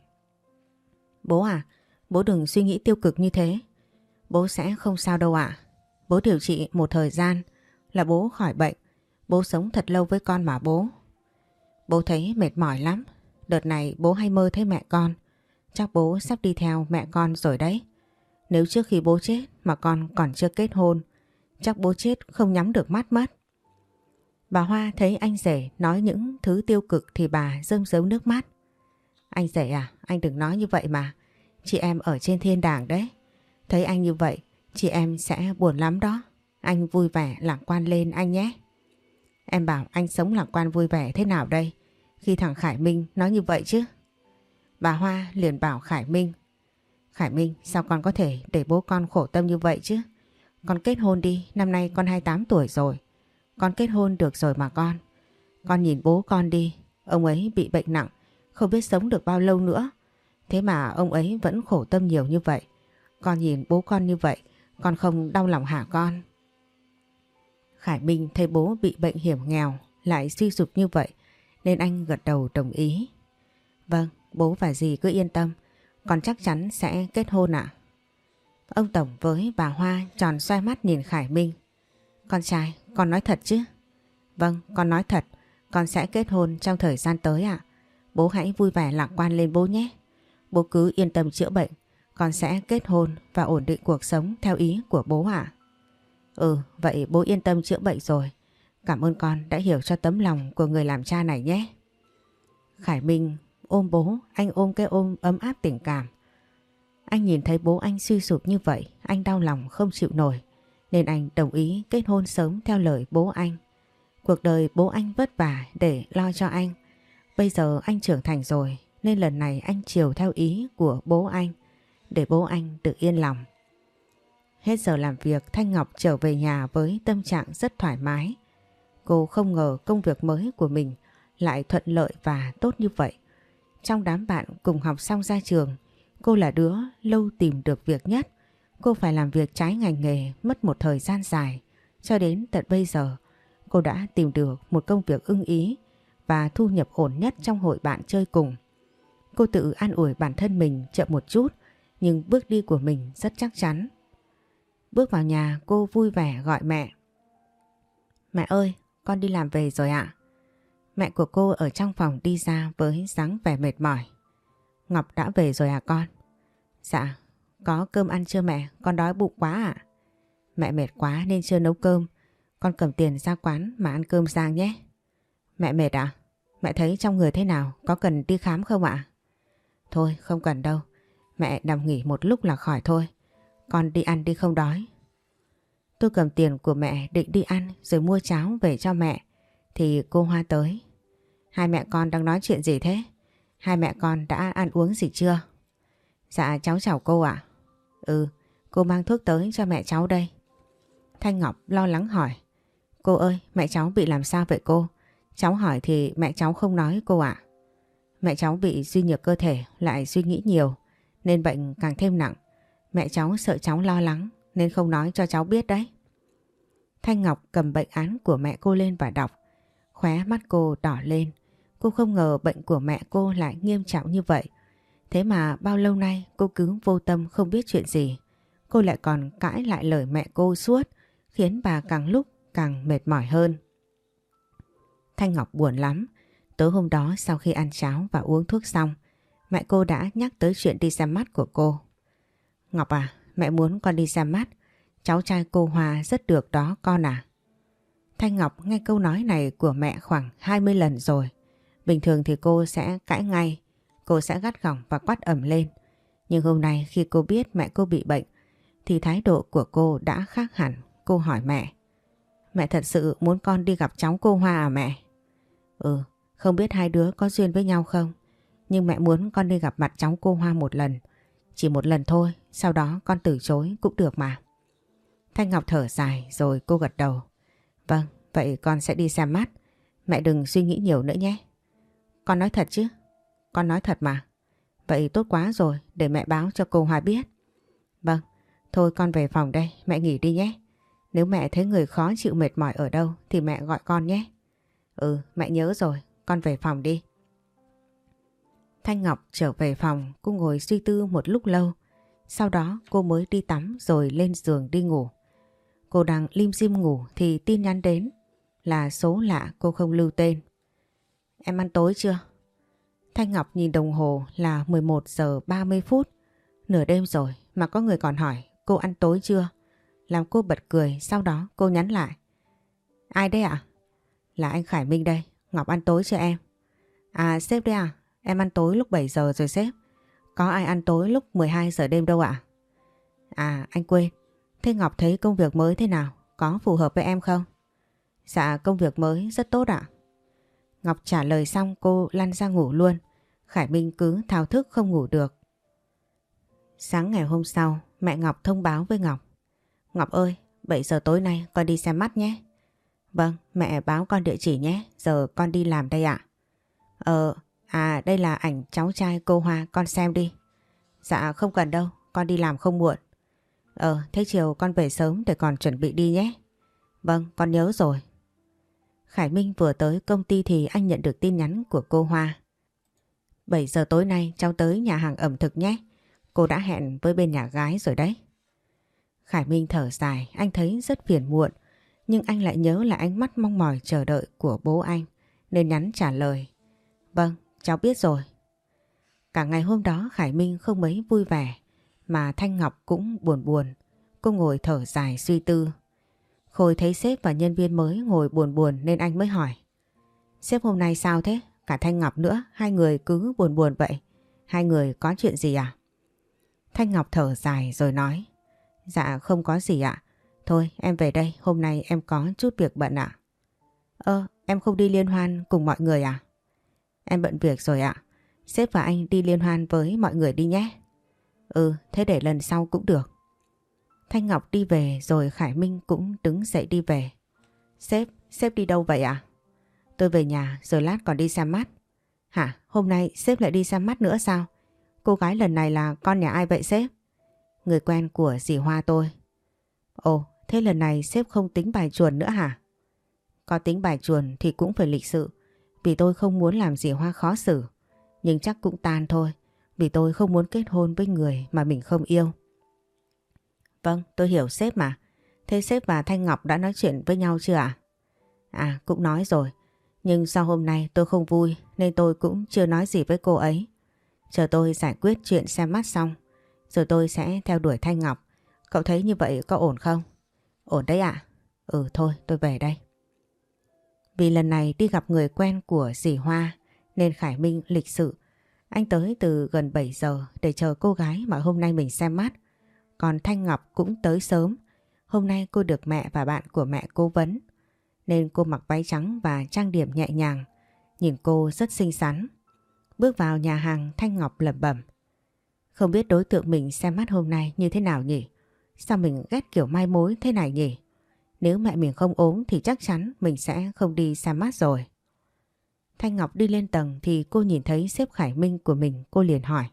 Bố à, bố đừng suy nghĩ tiêu cực như thế. Bố sẽ không sao đâu ạ. Bố điều trị một thời gian là bố khỏi bệnh. Bố sống thật lâu với con mà bố. Bố thấy mệt mỏi lắm. Đợt này bố hay mơ thấy mẹ con. Chắc bố sắp đi theo mẹ con rồi đấy. Nếu trước khi bố chết mà con còn chưa kết hôn, chắc bố chết không nhắm được mắt mất. Bà Hoa thấy anh rể nói những thứ tiêu cực thì bà rơm rớm nước mắt. Anh rể à, anh đừng nói như vậy mà. Chị em ở trên thiên đàng đấy. Thấy anh như vậy, chị em sẽ buồn lắm đó. Anh vui vẻ lạc quan lên anh nhé. Em bảo anh sống lạc quan vui vẻ thế nào đây? Khi thằng Khải Minh nói như vậy chứ. Bà Hoa liền bảo Khải Minh. Khải Minh, sao con có thể để bố con khổ tâm như vậy chứ? Con kết hôn đi, năm nay con hai mươi tám tuổi rồi. Con kết hôn được rồi mà con. Con nhìn bố con đi, ông ấy bị bệnh nặng, không biết sống được bao lâu nữa. Thế mà ông ấy vẫn khổ tâm nhiều như vậy. Con nhìn bố con như vậy, con không đau lòng hả con? Khải Minh thấy bố bị bệnh hiểm nghèo, lại suy sụp như vậy, nên anh gật đầu đồng ý. Vâng, bố và dì cứ yên tâm, con chắc chắn sẽ kết hôn ạ. Ông Tổng với bà Hoa tròn xoay mắt nhìn Khải Minh. Con trai, con nói thật chứ? Vâng, con nói thật, con sẽ kết hôn trong thời gian tới ạ. Bố hãy vui vẻ lạc quan lên bố nhé. Bố cứ yên tâm chữa bệnh, con sẽ kết hôn và ổn định cuộc sống theo ý của bố ạ. Ừ, vậy bố yên tâm chữa bệnh rồi. Cảm ơn con đã hiểu cho tấm lòng của người làm cha này nhé. Khải Minh ôm bố, anh ôm cái ôm ấm áp tình cảm. Anh nhìn thấy bố anh suy sụp như vậy, anh đau lòng không chịu nổi, nên anh đồng ý kết hôn sớm theo lời bố anh. Cuộc đời bố anh vất vả để lo cho anh. Bây giờ anh trưởng thành rồi, nên lần này anh chiều theo ý của bố anh, để bố anh được yên lòng. Hết giờ làm việc, Thanh Ngọc trở về nhà với tâm trạng rất thoải mái. Cô không ngờ công việc mới của mình lại thuận lợi và tốt như vậy. Trong đám bạn cùng học xong ra trường, cô là đứa lâu tìm được việc nhất. Cô phải làm việc trái ngành nghề mất một thời gian dài. Cho đến tận bây giờ, cô đã tìm được một công việc ưng ý và thu nhập ổn nhất trong hội bạn chơi cùng. Cô tự an ủi bản thân mình chậm một chút, nhưng bước đi của mình rất chắc chắn. Bước vào nhà, cô vui vẻ gọi mẹ. Mẹ ơi, con đi làm về rồi ạ. Mẹ của cô ở trong phòng đi ra với dáng vẻ mệt mỏi. Ngọc đã về rồi à con? Dạ, có cơm ăn chưa mẹ? Con đói bụng quá ạ. Mẹ mệt quá nên chưa nấu cơm. Con cầm tiền ra quán mà ăn cơm sang nhé. Mẹ mệt à? Mẹ thấy trong người thế nào? Có cần đi khám không ạ? Thôi không cần đâu. Mẹ nằm nghỉ một lúc là khỏi thôi. Con đi ăn đi không đói. Tôi cầm tiền của mẹ định đi ăn rồi mua cháo về cho mẹ. Thì cô Hoa tới. Hai mẹ con đang nói chuyện gì thế? Hai mẹ con đã ăn uống gì chưa? Dạ cháu chào cô ạ. Ừ, cô mang thuốc tới cho mẹ cháu đây. Thanh Ngọc lo lắng hỏi. Cô ơi, mẹ cháu bị làm sao vậy cô? Cháu hỏi thì mẹ cháu không nói cô ạ. Mẹ cháu bị suy nhược cơ thể, lại suy nghĩ nhiều, nên bệnh càng thêm nặng. Mẹ cháu sợ cháu lo lắng nên không nói cho cháu biết đấy. Thanh Ngọc cầm bệnh án của mẹ cô lên và đọc. Khóe mắt cô đỏ lên. Cô không ngờ bệnh của mẹ cô lại nghiêm trọng như vậy. Thế mà bao lâu nay cô cứ vô tâm không biết chuyện gì. Cô lại còn cãi lại lời mẹ cô suốt, khiến bà càng lúc càng mệt mỏi hơn. Thanh Ngọc buồn lắm. Tối hôm đó sau khi ăn cháo và uống thuốc xong, mẹ cô đã nhắc tới chuyện đi xem mắt của cô. Ngọc à, mẹ muốn con đi xem mắt. Cháu trai cô Hoa rất được đó con à. Thanh Ngọc nghe câu nói này của mẹ khoảng hai mươi lần rồi. Bình thường thì cô sẽ cãi ngay, cô sẽ gắt gỏng và quát ầm lên. Nhưng hôm nay khi cô biết mẹ cô bị bệnh thì thái độ của cô đã khác hẳn. Cô hỏi mẹ. Mẹ thật sự muốn con đi gặp cháu cô Hoa à mẹ? Ừ, không biết hai đứa có duyên với nhau không? Nhưng mẹ muốn con đi gặp mặt cháu cô Hoa một lần. Chỉ một lần thôi, sau đó con từ chối cũng được mà. Thanh Ngọc thở dài rồi cô gật đầu. Vâng, vậy con sẽ đi xem mắt. Mẹ đừng suy nghĩ nhiều nữa nhé. Con nói thật chứ? Con nói thật mà. Vậy tốt quá rồi, để mẹ báo cho cô Hoa biết. Vâng, thôi con về phòng đây, mẹ nghỉ đi nhé. Nếu mẹ thấy người khó chịu mệt mỏi ở đâu thì mẹ gọi con nhé. Ừ, mẹ nhớ rồi, con về phòng đi. Thanh Ngọc trở về phòng, cô ngồi suy tư một lúc lâu. Sau đó cô mới đi tắm rồi lên giường đi ngủ. Cô đang lim dim ngủ thì tin nhắn đến. Là số lạ cô không lưu tên. Em ăn tối chưa? Thanh Ngọc nhìn đồng hồ là mười một giờ ba mươi phút. Nửa đêm rồi mà có người còn hỏi cô ăn tối chưa? Làm cô bật cười, sau đó cô nhắn lại. Ai đấy ạ? Là anh Khải Minh đây, Ngọc ăn tối chưa em? À sếp đấy à, em ăn tối lúc bảy giờ rồi sếp. Có ai ăn tối lúc mười hai giờ đêm đâu ạ? À anh quên, thế Ngọc thấy công việc mới thế nào? Có phù hợp với em không? Dạ công việc mới rất tốt ạ. Ngọc trả lời xong cô lăn ra ngủ luôn. Khải Minh cứ thao thức không ngủ được. Sáng ngày hôm sau, mẹ Ngọc thông báo với Ngọc. Ngọc ơi, bảy giờ tối nay con đi xem mắt nhé. Vâng, mẹ báo con địa chỉ nhé, giờ con đi làm đây ạ. Ờ, à đây là ảnh cháu trai cô Hoa, con xem đi. Dạ không cần đâu, con đi làm không muộn. Ờ, thế chiều con về sớm để con chuẩn bị đi nhé. Vâng, con nhớ rồi. Khải Minh vừa tới công ty thì anh nhận được tin nhắn của cô Hoa. bảy giờ tối nay cháu tới nhà hàng ẩm thực nhé. Cô đã hẹn với bên nhà gái rồi đấy. Khải Minh thở dài, anh thấy rất phiền muộn. Nhưng anh lại nhớ là ánh mắt mong mỏi chờ đợi của bố anh, nên nhắn trả lời. Vâng, cháu biết rồi. Cả ngày hôm đó Khải Minh không mấy vui vẻ, mà Thanh Ngọc cũng buồn buồn. Cô ngồi thở dài suy tư. Khôi thấy sếp và nhân viên mới ngồi buồn buồn nên anh mới hỏi. Sếp hôm nay sao thế? Cả Thanh Ngọc nữa, hai người cứ buồn buồn vậy. Hai người có chuyện gì à? Thanh Ngọc thở dài rồi nói. Dạ không có gì ạ. Thôi em về đây, hôm nay em có chút việc bận ạ. Ơ, em không đi liên hoan cùng mọi người à? Em bận việc rồi ạ. Sếp và anh đi liên hoan với mọi người đi nhé. Ừ, thế để lần sau cũng được. Thanh Ngọc đi về rồi Khải Minh cũng đứng dậy đi về. Sếp, sếp đi đâu vậy ạ? Tôi về nhà rồi lát còn đi xem mắt. Hả, hôm nay sếp lại đi xem mắt nữa sao? Cô gái lần này là con nhà ai vậy sếp? Người quen của dì Hoa tôi. Ồ, thế lần này sếp không tính bài chuồn nữa hả? Có tính bài chuồn thì cũng phải lịch sự, vì tôi không muốn làm dì Hoa khó xử. Nhưng chắc cũng tan thôi, vì tôi không muốn kết hôn với người mà mình không yêu. Vâng, tôi hiểu sếp mà. Thế sếp và Thanh Ngọc đã nói chuyện với nhau chưa ạ? À? à, cũng nói rồi. Nhưng sau hôm nay tôi không vui nên tôi cũng chưa nói gì với cô ấy. Chờ tôi giải quyết chuyện xem mắt xong, rồi tôi sẽ theo đuổi Thanh Ngọc. Cậu thấy như vậy có ổn không? Ổn đấy ạ. Ừ thôi tôi về đây. Vì lần này đi gặp người quen của dì Hoa nên Khải Minh lịch sự. Anh tới từ gần bảy giờ để chờ cô gái mà hôm nay mình xem mắt. Còn Thanh Ngọc cũng tới sớm. Hôm nay cô được mẹ và bạn của mẹ cố vấn, nên cô mặc váy trắng và trang điểm nhẹ nhàng. Nhìn cô rất xinh xắn. Bước vào nhà hàng, Thanh Ngọc lẩm bẩm. Không biết đối tượng mình xem mắt hôm nay như thế nào nhỉ? Sao mình ghét kiểu mai mối thế này nhỉ? Nếu mẹ mình không ốm thì chắc chắn mình sẽ không đi xem mắt rồi. Thanh Ngọc đi lên tầng thì cô nhìn thấy sếp Khải Minh của mình, cô liền hỏi.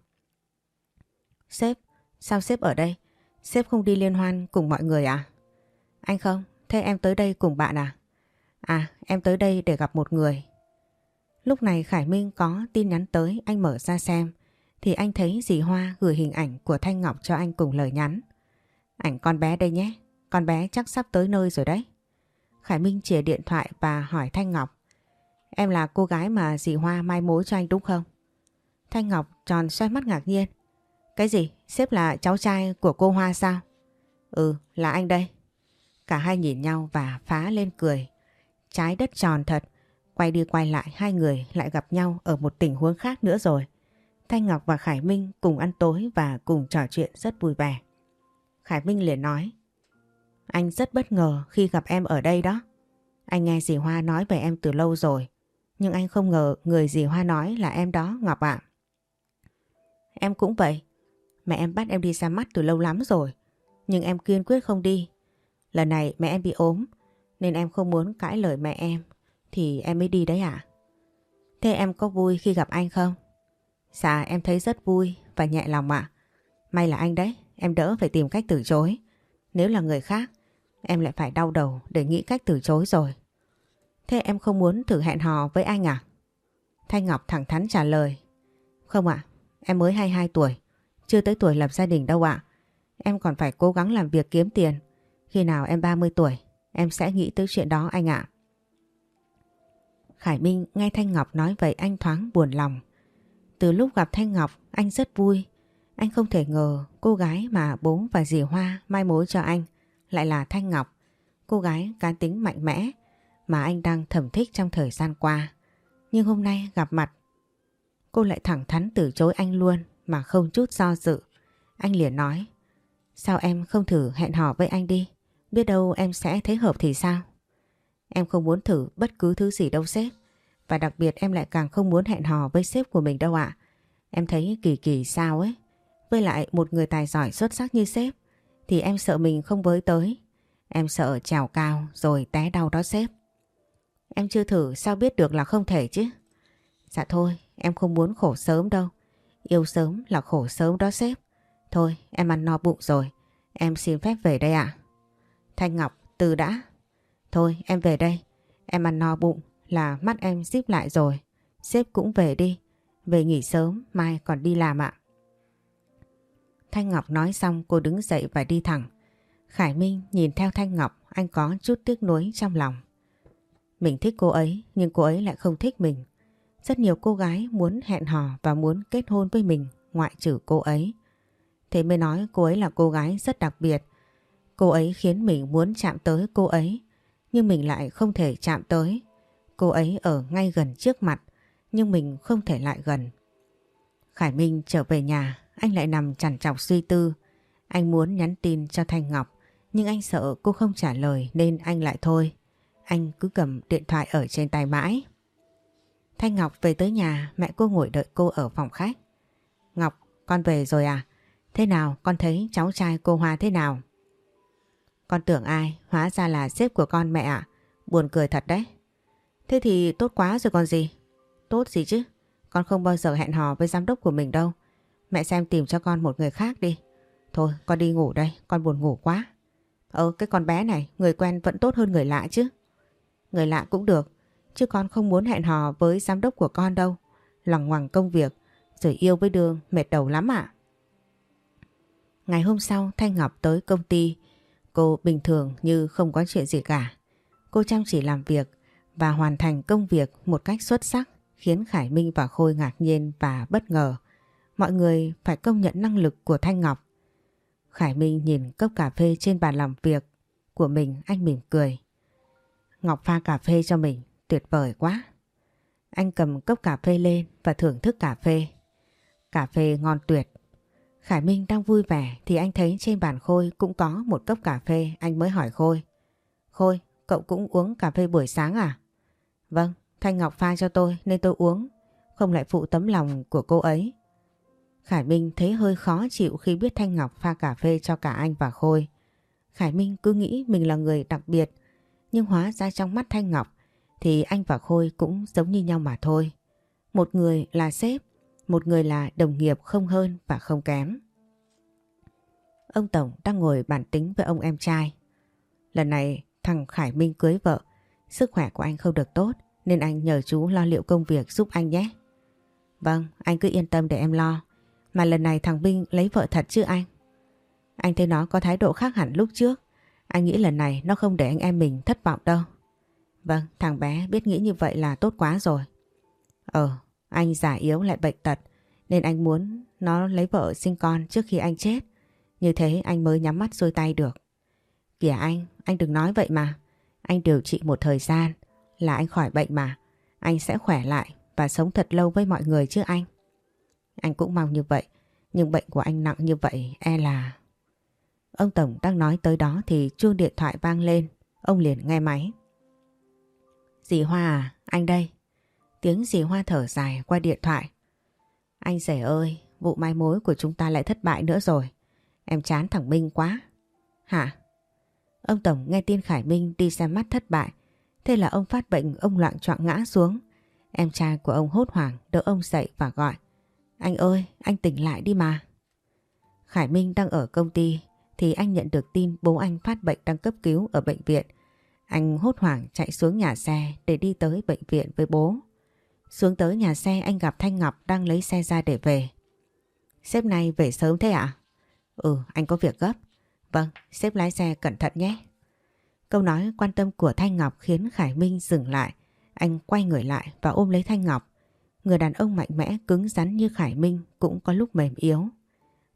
Sếp, sao sếp ở đây? Sếp không đi liên hoan cùng mọi người à? Anh không, thế em tới đây cùng bạn à? À, em tới đây để gặp một người. Lúc này Khải Minh có tin nhắn tới, anh mở ra xem. Thì anh thấy dì Hoa gửi hình ảnh của Thanh Ngọc cho anh cùng lời nhắn. Ảnh con bé đây nhé, con bé chắc sắp tới nơi rồi đấy. Khải Minh chìa điện thoại và hỏi Thanh Ngọc. Em là cô gái mà dì Hoa mai mối cho anh đúng không? Thanh Ngọc tròn xoay mắt ngạc nhiên. Cái gì? Sếp là cháu trai của cô Hoa sao? Ừ, là anh đây. Cả hai nhìn nhau và phá lên cười. Trái đất tròn thật. Quay đi quay lại hai người lại gặp nhau ở một tình huống khác nữa rồi. Thanh Ngọc và Khải Minh cùng ăn tối và cùng trò chuyện rất vui vẻ. Khải Minh liền nói. Anh rất bất ngờ khi gặp em ở đây đó. Anh nghe dì Hoa nói về em từ lâu rồi. Nhưng anh không ngờ người dì Hoa nói là em đó, Ngọc ạ. Em cũng vậy. Mẹ em bắt em đi xem mắt từ lâu lắm rồi. Nhưng em kiên quyết không đi. Lần này mẹ em bị ốm nên em không muốn cãi lời mẹ em, thì em mới đi đấy ạ. Thế em có vui khi gặp anh không? Dạ em thấy rất vui và nhẹ lòng ạ. May là anh đấy, em đỡ phải tìm cách từ chối. Nếu là người khác, em lại phải đau đầu để nghĩ cách từ chối rồi. Thế em không muốn thử hẹn hò với anh à? Thanh Ngọc thẳng thắn trả lời. Không ạ, em mới hai mươi hai tuổi, chưa tới tuổi lập gia đình đâu ạ. Em còn phải cố gắng làm việc kiếm tiền. Khi nào em ba mươi tuổi, em sẽ nghĩ tới chuyện đó anh ạ. Khải Minh nghe Thanh Ngọc nói vậy anh thoáng buồn lòng. Từ lúc gặp Thanh Ngọc, anh rất vui. Anh không thể ngờ cô gái mà bố và dì Hoa mai mối cho anh lại là Thanh Ngọc, cô gái cá tính mạnh mẽ mà anh đang thầm thích trong thời gian qua. Nhưng hôm nay gặp mặt, cô lại thẳng thắn từ chối anh luôn mà không chút do dự. Anh liền nói, sao em không thử hẹn hò với anh đi, biết đâu em sẽ thấy hợp thì sao? Em không muốn thử bất cứ thứ gì đâu sếp, và đặc biệt em lại càng không muốn hẹn hò với sếp của mình đâu ạ. Em thấy kỳ kỳ sao ấy, với lại một người tài giỏi xuất sắc như sếp thì em sợ mình không với tới. Em sợ trèo cao rồi té đau đó sếp. Em chưa thử sao biết được là không thể chứ. Dạ thôi, em không muốn khổ sớm đâu. Yêu sớm là khổ sớm đó sếp. Thôi, em ăn no bụng rồi. Em xin phép về đây ạ. Thanh Ngọc, từ đã. Thôi, em về đây. Em ăn no bụng là mắt em díp lại rồi. Sếp cũng về đi. Về nghỉ sớm, mai còn đi làm ạ. Thanh Ngọc nói xong cô đứng dậy và đi thẳng. Khải Minh nhìn theo Thanh Ngọc, anh có chút tiếc nuối trong lòng. Mình thích cô ấy nhưng cô ấy lại không thích mình. Rất nhiều cô gái muốn hẹn hò và muốn kết hôn với mình ngoại trừ cô ấy. Thế mới nói cô ấy là cô gái rất đặc biệt. Cô ấy khiến mình muốn chạm tới cô ấy, nhưng mình lại không thể chạm tới. Cô ấy ở ngay gần trước mặt, nhưng mình không thể lại gần. Khải Minh trở về nhà, anh lại nằm trằn trọc suy tư. Anh muốn nhắn tin cho Thanh Ngọc, nhưng anh sợ cô không trả lời nên anh lại thôi. Anh cứ cầm điện thoại ở trên tay mãi. Thanh Ngọc về tới nhà, mẹ cô ngồi đợi cô ở phòng khách. Ngọc, con về rồi à? Thế nào, con thấy cháu trai cô Hoa thế nào? Con tưởng ai, hóa ra là sếp của con mẹ ạ. Buồn cười thật đấy. Thế thì tốt quá rồi còn gì. Tốt gì chứ, con không bao giờ hẹn hò với giám đốc của mình đâu. Mẹ xem tìm cho con một người khác đi. Thôi con đi ngủ đây, con buồn ngủ quá. Ờ cái con bé này, người quen vẫn tốt hơn người lạ chứ. Người lạ cũng được, chứ con không muốn hẹn hò với giám đốc của con đâu. Loằng ngoằng công việc, rồi yêu với Đường mệt đầu lắm ạ. Ngày hôm sau Thanh Ngọc tới công ty. Cô bình thường như không có chuyện gì cả. Cô chăm chỉ làm việc và hoàn thành công việc một cách xuất sắc, khiến Khải Minh và Khôi ngạc nhiên và bất ngờ. Mọi người phải công nhận năng lực của Thanh Ngọc. Khải Minh nhìn cốc cà phê trên bàn làm việc của mình, anh mỉm cười. Ngọc pha cà phê cho mình, tuyệt vời quá. Anh cầm cốc cà phê lên và thưởng thức cà phê. Cà phê ngon tuyệt. Khải Minh đang vui vẻ thì anh thấy trên bàn Khôi cũng có một cốc cà phê. Anh mới hỏi Khôi. Khôi, cậu cũng uống cà phê buổi sáng à? Vâng, Thanh Ngọc pha cho tôi nên tôi uống, không lại phụ tấm lòng của cô ấy. Khải Minh thấy hơi khó chịu khi biết Thanh Ngọc pha cà phê cho cả anh và Khôi. Khải Minh cứ nghĩ mình là người đặc biệt, nhưng hóa ra trong mắt Thanh Ngọc thì anh và Khôi cũng giống như nhau mà thôi. Một người là sếp, một người là đồng nghiệp, không hơn và không kém. Ông Tổng đang ngồi bàn tính với ông em trai. Lần này thằng Khải Minh cưới vợ, sức khỏe của anh không được tốt nên anh nhờ chú lo liệu công việc giúp anh nhé. Vâng, anh cứ yên tâm để em lo. Mà lần này thằng Minh lấy vợ thật chứ anh? Anh thấy nó có thái độ khác hẳn lúc trước. Anh nghĩ lần này nó không để anh em mình thất vọng đâu. Vâng, thằng bé biết nghĩ như vậy là tốt quá rồi. Ờ, anh già yếu lại bệnh tật nên anh muốn nó lấy vợ sinh con trước khi anh chết. Như thế anh mới nhắm mắt xuôi tay được. Kìa anh, anh đừng nói vậy mà. Anh điều trị một thời gian là anh khỏi bệnh mà. Anh sẽ khỏe lại và sống thật lâu với mọi người chứ anh. Anh cũng mong như vậy. Nhưng bệnh của anh nặng như vậy e là... Ông Tổng đang nói tới đó thì chuông điện thoại vang lên. Ông liền nghe máy. Dì Hoa à, anh đây. Tiếng dì Hoa thở dài qua điện thoại. Anh rể ơi, vụ mai mối của chúng ta lại thất bại nữa rồi. Em chán thằng Minh quá. Hả? Ông Tổng nghe tin Khải Minh đi xem mắt thất bại. Thế là ông phát bệnh, ông loạng choạng ngã xuống. Em trai của ông hốt hoảng đỡ ông dậy và gọi. Anh ơi, anh tỉnh lại đi mà. Khải Minh đang ở công ty thì anh nhận được tin bố anh phát bệnh đang cấp cứu ở bệnh viện. Anh hốt hoảng chạy xuống nhà xe để đi tới bệnh viện với bố. Xuống tới nhà xe anh gặp Thanh Ngọc đang lấy xe ra để về. Sếp này về sớm thế ạ? À? Ừ, anh có việc gấp. Vâng, sếp lái xe cẩn thận nhé. Câu nói quan tâm của Thanh Ngọc khiến Khải Minh dừng lại. Anh quay người lại và ôm lấy Thanh Ngọc. Người đàn ông mạnh mẽ cứng rắn như Khải Minh cũng có lúc mềm yếu.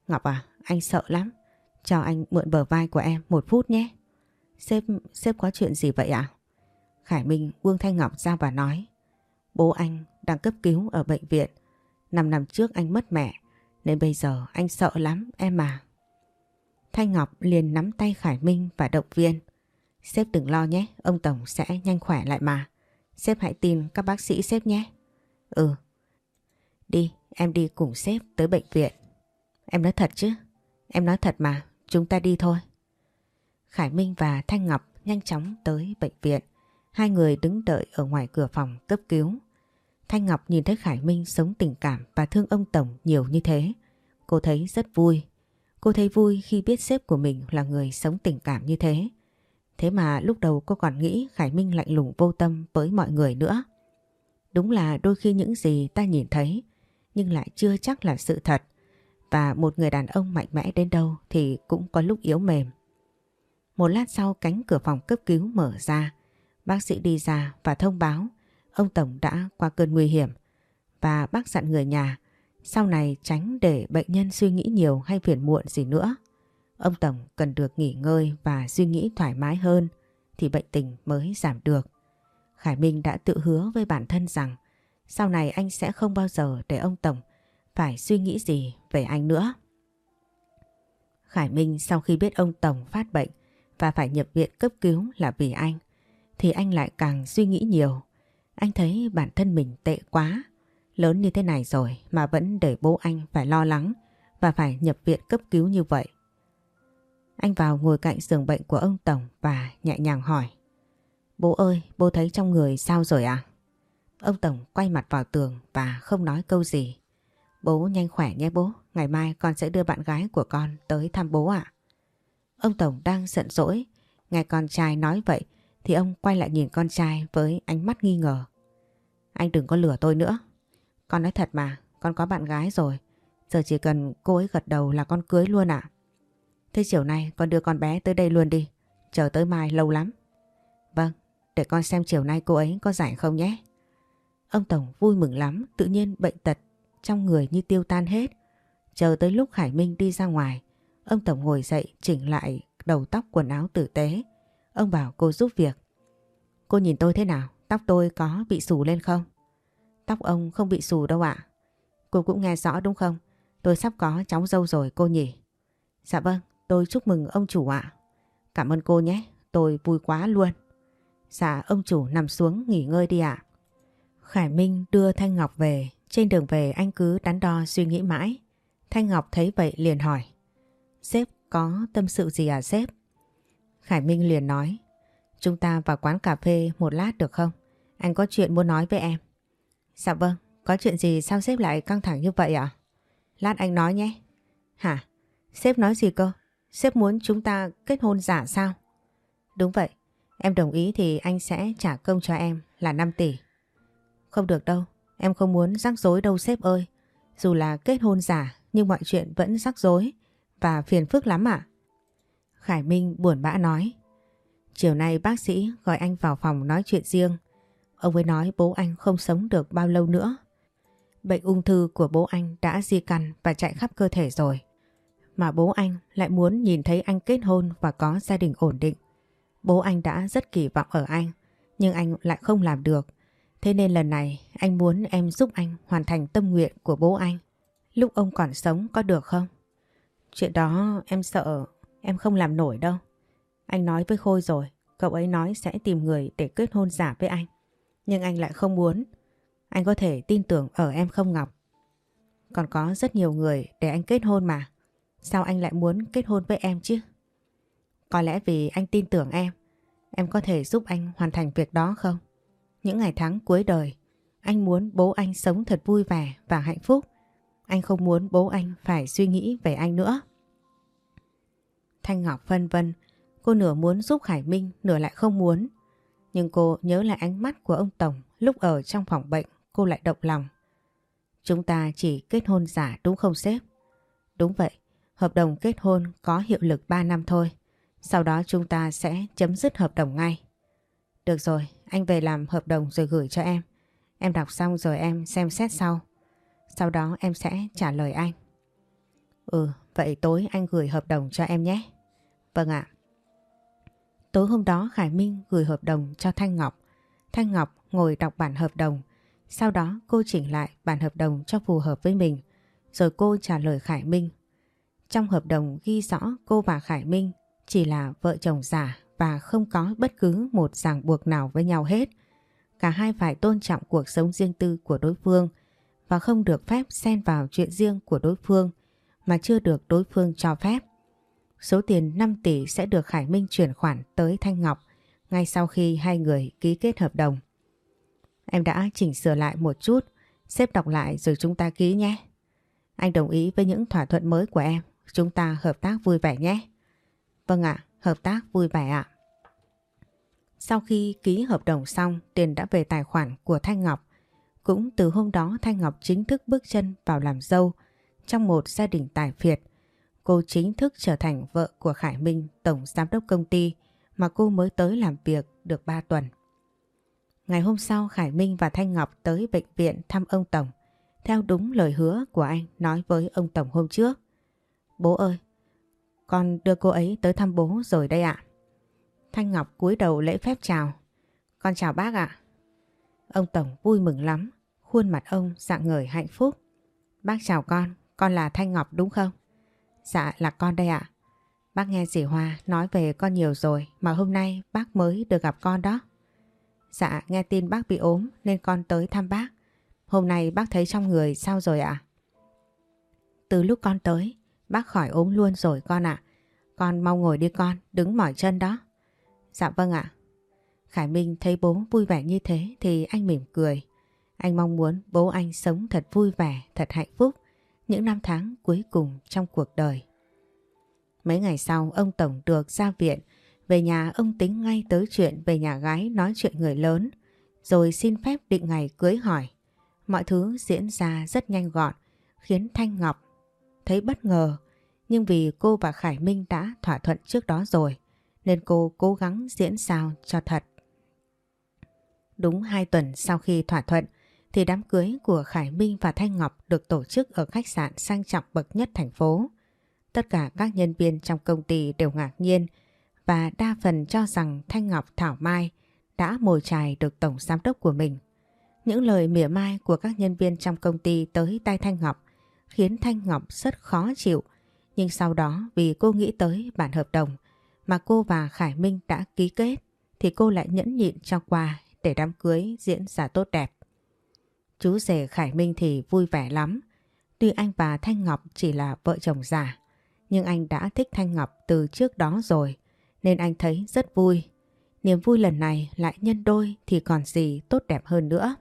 Ngọc à, anh sợ lắm. Cho anh mượn bờ vai của em một phút nhé. Sếp, sếp có chuyện gì vậy ạ? Khải Minh buông Thanh Ngọc ra và nói. Bố anh đang cấp cứu ở bệnh viện. Năm năm trước anh mất mẹ, nên bây giờ anh sợ lắm em à. Thanh Ngọc liền nắm tay Khải Minh và động viên. Sếp đừng lo nhé, ông Tổng sẽ nhanh khỏe lại mà. Sếp hãy tin các bác sĩ sếp nhé. Ừ. Đi, em đi cùng sếp tới bệnh viện. Em nói thật chứ? Em nói thật mà, chúng ta đi thôi. Khải Minh và Thanh Ngọc nhanh chóng tới bệnh viện. Hai người đứng đợi ở ngoài cửa phòng cấp cứu. Thanh Ngọc nhìn thấy Khải Minh sống tình cảm và thương ông Tổng nhiều như thế. Cô thấy rất vui. Cô thấy vui khi biết sếp của mình là người sống tình cảm như thế. Thế mà lúc đầu cô còn nghĩ Khải Minh lạnh lùng vô tâm với mọi người nữa. Đúng là đôi khi những gì ta nhìn thấy nhưng lại chưa chắc là sự thật. Và một người đàn ông mạnh mẽ đến đâu thì cũng có lúc yếu mềm. Một lát sau cánh cửa phòng cấp cứu mở ra. Bác sĩ đi ra và thông báo ông Tổng đã qua cơn nguy hiểm. Và bác dặn người nhà sau này tránh để bệnh nhân suy nghĩ nhiều hay phiền muộn gì nữa. Ông Tổng cần được nghỉ ngơi và suy nghĩ thoải mái hơn thì bệnh tình mới giảm được. Khải Minh đã tự hứa với bản thân rằng sau này anh sẽ không bao giờ để ông Tổng phải suy nghĩ gì về anh nữa. Khải Minh sau khi biết ông Tổng phát bệnh và phải nhập viện cấp cứu là vì anh, thì anh lại càng suy nghĩ nhiều. Anh thấy bản thân mình tệ quá. Lớn như thế này rồi mà vẫn để bố anh phải lo lắng và phải nhập viện cấp cứu như vậy. Anh vào ngồi cạnh giường bệnh của ông Tổng và nhẹ nhàng hỏi. Bố ơi, bố thấy trong người sao rồi à? Ông Tổng quay mặt vào tường và không nói câu gì. Bố nhanh khỏe nhé bố, ngày mai con sẽ đưa bạn gái của con tới thăm bố ạ. Ông Tổng đang giận dỗi, nghe con trai nói vậy thì ông quay lại nhìn con trai với ánh mắt nghi ngờ. Anh đừng có lừa tôi nữa. Con nói thật mà, con có bạn gái rồi. Giờ chỉ cần cô ấy gật đầu là con cưới luôn ạ. Thế chiều nay con đưa con bé tới đây luôn đi. Chờ tới mai lâu lắm. Vâng, để con xem chiều nay cô ấy có rảnh không nhé. Ông Tổng vui mừng lắm, tự nhiên bệnh tật trong người như tiêu tan hết. Chờ tới lúc Khải Minh đi ra ngoài, ông Tổng ngồi dậy chỉnh lại đầu tóc quần áo tử tế. Ông bảo cô giúp việc. Cô nhìn tôi thế nào? Tóc tôi có bị xù lên không? Tóc ông không bị xù đâu ạ. Cô cũng nghe rõ đúng không? Tôi sắp có cháu dâu rồi cô nhỉ? Dạ vâng, tôi chúc mừng ông chủ ạ. Cảm ơn cô nhé, tôi vui quá luôn. Dạ ông chủ nằm xuống nghỉ ngơi đi ạ. Khải Minh đưa Thanh Ngọc về. Trên đường về anh cứ đắn đo suy nghĩ mãi. Thanh Ngọc thấy vậy liền hỏi. Sếp có tâm sự gì à sếp? Khải Minh liền nói. Chúng ta vào quán cà phê một lát được không? Anh có chuyện muốn nói với em. Dạ vâng, có chuyện gì sao sếp lại căng thẳng như vậy ạ? À? Lát anh nói nhé. Hả? Sếp nói gì cơ? Sếp muốn chúng ta kết hôn giả sao? Đúng vậy, em đồng ý thì anh sẽ trả công cho em là năm tỷ. Không được đâu, em không muốn rắc rối đâu sếp ơi. Dù là kết hôn giả nhưng mọi chuyện vẫn rắc rối và phiền phức lắm ạ. Khải Minh buồn bã nói. Chiều nay bác sĩ gọi anh vào phòng nói chuyện riêng. Ông ấy nói bố anh không sống được bao lâu nữa. Bệnh ung thư của bố anh đã di căn và chạy khắp cơ thể rồi. Mà bố anh lại muốn nhìn thấy anh kết hôn và có gia đình ổn định. Bố anh đã rất kỳ vọng ở anh, nhưng anh lại không làm được. Thế nên lần này anh muốn em giúp anh hoàn thành tâm nguyện của bố anh. Lúc ông còn sống có được không? Chuyện đó em sợ em không làm nổi đâu. Anh nói với Khôi rồi, cậu ấy nói sẽ tìm người để kết hôn giả với anh. Nhưng anh lại không muốn. Anh có thể tin tưởng ở em không Ngọc? Còn có rất nhiều người để anh kết hôn mà. Sao anh lại muốn kết hôn với em chứ? Có lẽ vì anh tin tưởng em. Em có thể giúp anh hoàn thành việc đó không? Những ngày tháng cuối đời, anh muốn bố anh sống thật vui vẻ và hạnh phúc. Anh không muốn bố anh phải suy nghĩ về anh nữa. Thanh Ngọc phân vân. Cô nửa muốn giúp Khải Minh, nửa lại không muốn. Nhưng cô nhớ lại ánh mắt của ông Tổng lúc ở trong phòng bệnh, cô lại động lòng. Chúng ta chỉ kết hôn giả đúng không sếp? Đúng vậy, hợp đồng kết hôn có hiệu lực ba năm thôi. Sau đó chúng ta sẽ chấm dứt hợp đồng ngay. Được rồi, anh về làm hợp đồng rồi gửi cho em. Em đọc xong rồi em xem xét sau. Sau đó em sẽ trả lời anh. Ừ, vậy tối anh gửi hợp đồng cho em nhé. Vâng ạ. Tối hôm đó Khải Minh gửi hợp đồng cho Thanh Ngọc. Thanh Ngọc ngồi đọc bản hợp đồng. Sau đó cô chỉnh lại bản hợp đồng cho phù hợp với mình. Rồi cô trả lời Khải Minh. Trong hợp đồng ghi rõ cô và Khải Minh chỉ là vợ chồng giả và không có bất cứ một ràng buộc nào với nhau hết. Cả hai phải tôn trọng cuộc sống riêng tư của đối phương và không được phép xen vào chuyện riêng của đối phương mà chưa được đối phương cho phép. Số tiền năm tỷ sẽ được Khải Minh chuyển khoản tới Thanh Ngọc ngay sau khi hai người ký kết hợp đồng. Em đã chỉnh sửa lại một chút, sếp đọc lại rồi chúng ta ký nhé. Anh đồng ý với những thỏa thuận mới của em, chúng ta hợp tác vui vẻ nhé. Vâng ạ, hợp tác vui vẻ ạ. Sau khi ký hợp đồng xong, tiền đã về tài khoản của Thanh Ngọc. Cũng từ hôm đó Thanh Ngọc chính thức bước chân vào làm dâu trong một gia đình tài phiệt. Cô chính thức trở thành vợ của Khải Minh, tổng giám đốc công ty mà cô mới tới làm việc được ba tuần. Ngày hôm sau Khải Minh và Thanh Ngọc tới bệnh viện thăm ông Tổng, theo đúng lời hứa của anh nói với ông Tổng hôm trước. Bố ơi, con đưa cô ấy tới thăm bố rồi đây ạ. Thanh Ngọc cúi đầu lễ phép chào. Con chào bác ạ. Ông Tổng vui mừng lắm, khuôn mặt ông rạng ngời hạnh phúc. Bác chào con, con là Thanh Ngọc đúng không? Dạ là con đây ạ. Bác nghe dì Hoa nói về con nhiều rồi mà hôm nay bác mới được gặp con đó. Dạ nghe tin bác bị ốm nên con tới thăm bác. Hôm nay bác thấy trong người sao rồi ạ? Từ lúc con tới, bác khỏi ốm luôn rồi con ạ. Con mau ngồi đi con, đứng mỏi chân đó. Dạ vâng ạ. Khải Minh thấy bố vui vẻ như thế thì anh mỉm cười. Anh mong muốn bố anh sống thật vui vẻ, thật hạnh phúc những năm tháng cuối cùng trong cuộc đời. Mấy ngày sau ông Tổng được ra viện. Về nhà ông tính ngay tới chuyện về nhà gái nói chuyện người lớn, rồi xin phép định ngày cưới hỏi. Mọi thứ diễn ra rất nhanh gọn, khiến Thanh Ngọc thấy bất ngờ. Nhưng vì cô và Khải Minh đã thỏa thuận trước đó rồi, nên cô cố gắng diễn sao cho thật. Đúng hai tuần sau khi thỏa thuận, thì đám cưới của Khải Minh và Thanh Ngọc được tổ chức ở khách sạn sang trọng bậc nhất thành phố. Tất cả các nhân viên trong công ty đều ngạc nhiên và đa phần cho rằng Thanh Ngọc thảo mai đã mồi chài được tổng giám đốc của mình. Những lời mỉa mai của các nhân viên trong công ty tới tai Thanh Ngọc khiến Thanh Ngọc rất khó chịu. Nhưng sau đó vì cô nghĩ tới bản hợp đồng mà cô và Khải Minh đã ký kết thì cô lại nhẫn nhịn cho qua để đám cưới diễn ra tốt đẹp. Chú rể Khải Minh thì vui vẻ lắm. Tuy anh và Thanh Ngọc chỉ là vợ chồng giả, nhưng anh đã thích Thanh Ngọc từ trước đó rồi, nên anh thấy rất vui. Niềm vui lần này lại nhân đôi thì còn gì tốt đẹp hơn nữa.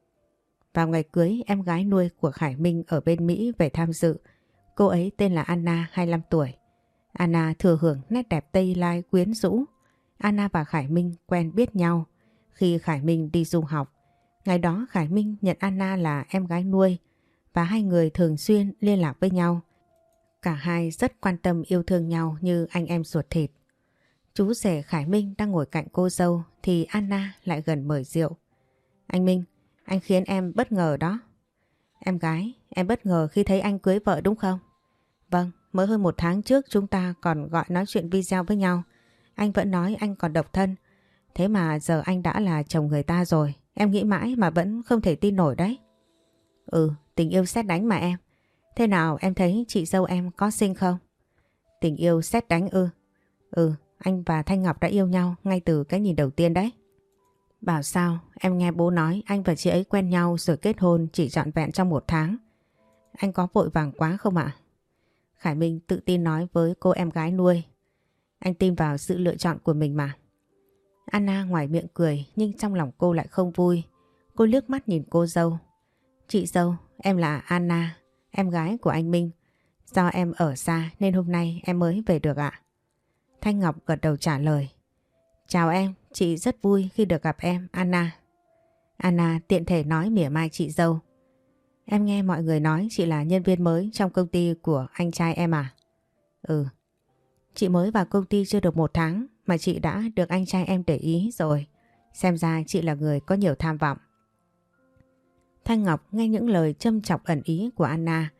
Vào ngày cưới, em gái nuôi của Khải Minh ở bên Mỹ về tham dự. Cô ấy tên là Anna, hai mươi lăm tuổi. Anna thừa hưởng nét đẹp Tây Lai quyến rũ. Anna và Khải Minh quen biết nhau khi Khải Minh đi du học. Ngày đó Khải Minh nhận Anna là em gái nuôi và hai người thường xuyên liên lạc với nhau. Cả hai rất quan tâm yêu thương nhau như anh em ruột thịt. Chú rể Khải Minh đang ngồi cạnh cô dâu thì Anna lại gần mời rượu. Anh Minh, anh khiến em bất ngờ đó. Em gái, em bất ngờ khi thấy anh cưới vợ đúng không? Vâng, mới hơn một tháng trước chúng ta còn gọi nói chuyện video với nhau. Anh vẫn nói anh còn độc thân. Thế mà giờ anh đã là chồng người ta rồi. Em nghĩ mãi mà vẫn không thể tin nổi đấy. Ừ, tình yêu sét đánh mà em. Thế nào em thấy chị dâu em có xinh không? Tình yêu sét đánh ư? Ừ, anh và Thanh Ngọc đã yêu nhau ngay từ cái nhìn đầu tiên đấy. Bảo sao, em nghe bố nói anh và chị ấy quen nhau rồi kết hôn chỉ trọn vẹn trong một tháng. Anh có vội vàng quá không ạ? Khải Minh tự tin nói với cô em gái nuôi. Anh tin vào sự lựa chọn của mình mà. Anna ngoài miệng cười nhưng trong lòng cô lại không vui. Cô liếc mắt nhìn cô dâu. Chị dâu, em là Anna, em gái của anh Minh. Do em ở xa nên hôm nay em mới về được ạ. Thanh Ngọc gật đầu trả lời. Chào em, chị rất vui khi được gặp em, Anna. Anna tiện thể nói mỉa mai chị dâu. Em nghe mọi người nói chị là nhân viên mới trong công ty của anh trai em à? Ừ. Chị mới vào công ty chưa được một tháng mà chị đã được anh trai em để ý rồi. Xem ra chị là người có nhiều tham vọng. Thanh Ngọc nghe những lời châm chọc ẩn ý của Anna.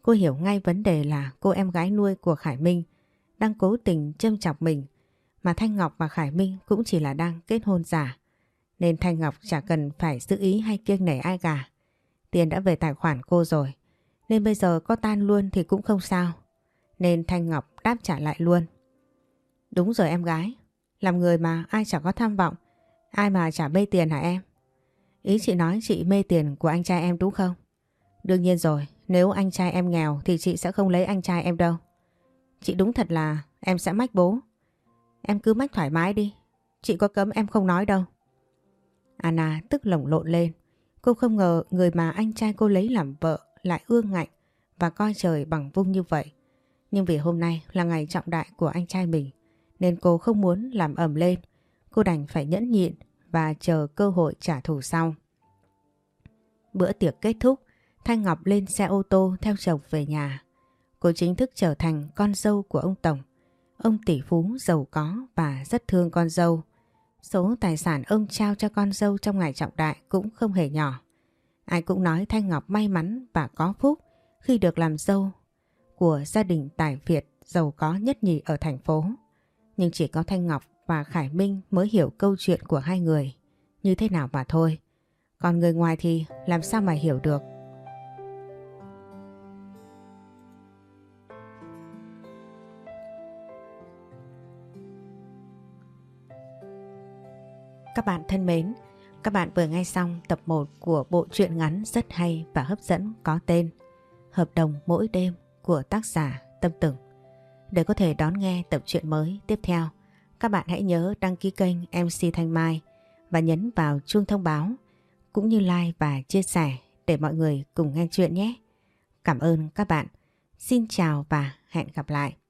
Cô hiểu ngay vấn đề là cô em gái nuôi của Khải Minh đang cố tình châm chọc mình, mà Thanh Ngọc và Khải Minh cũng chỉ là đang kết hôn giả. Nên Thanh Ngọc chả cần phải giữ ý hay kiêng nể ai cả. Tiền đã về tài khoản cô rồi, nên bây giờ có tan luôn thì cũng không sao. Nên Thanh Ngọc đáp trả lại luôn. Đúng rồi em gái, làm người mà ai chả có tham vọng, ai mà chả mê tiền hả em? Ý chị nói chị mê tiền của anh trai em đúng không? Đương nhiên rồi, nếu anh trai em nghèo thì chị sẽ không lấy anh trai em đâu. Chị đúng thật là em sẽ mách bố. Em cứ mách thoải mái đi, chị có cấm em không nói đâu. Anna tức lồng lộn lên. Cô không ngờ người mà anh trai cô lấy làm vợ lại ương ngạnh và coi trời bằng vung như vậy. Nhưng vì hôm nay là ngày trọng đại của anh trai mình, nên cô không muốn làm ầm lên. Cô đành phải nhẫn nhịn và chờ cơ hội trả thù sau. Bữa tiệc kết thúc, Thanh Ngọc lên xe ô tô theo chồng về nhà. Cô chính thức trở thành con dâu của ông Tổng. Ông tỷ phú giàu có và rất thương con dâu. Số tài sản ông trao cho con dâu trong ngày trọng đại cũng không hề nhỏ. Ai cũng nói Thanh Ngọc may mắn và có phúc khi được làm dâu của gia đình tài Việt giàu có nhất nhì ở thành phố. Nhưng chỉ có Thanh Ngọc và Khải Minh mới hiểu câu chuyện của hai người như thế nào mà thôi. Còn người ngoài thì làm sao mà hiểu được. Các bạn thân mến, các bạn vừa nghe xong tập một của bộ truyện ngắn rất hay và hấp dẫn có tên Hợp đồng mỗi đêm của tác giả Tâm Tửng. Để có thể đón nghe tập truyện mới tiếp theo, các bạn hãy nhớ đăng ký kênh em xê Thanh Mai và nhấn vào chuông thông báo, cũng như like và chia sẻ để mọi người cùng nghe chuyện nhé. Cảm ơn các bạn. Xin chào và hẹn gặp lại.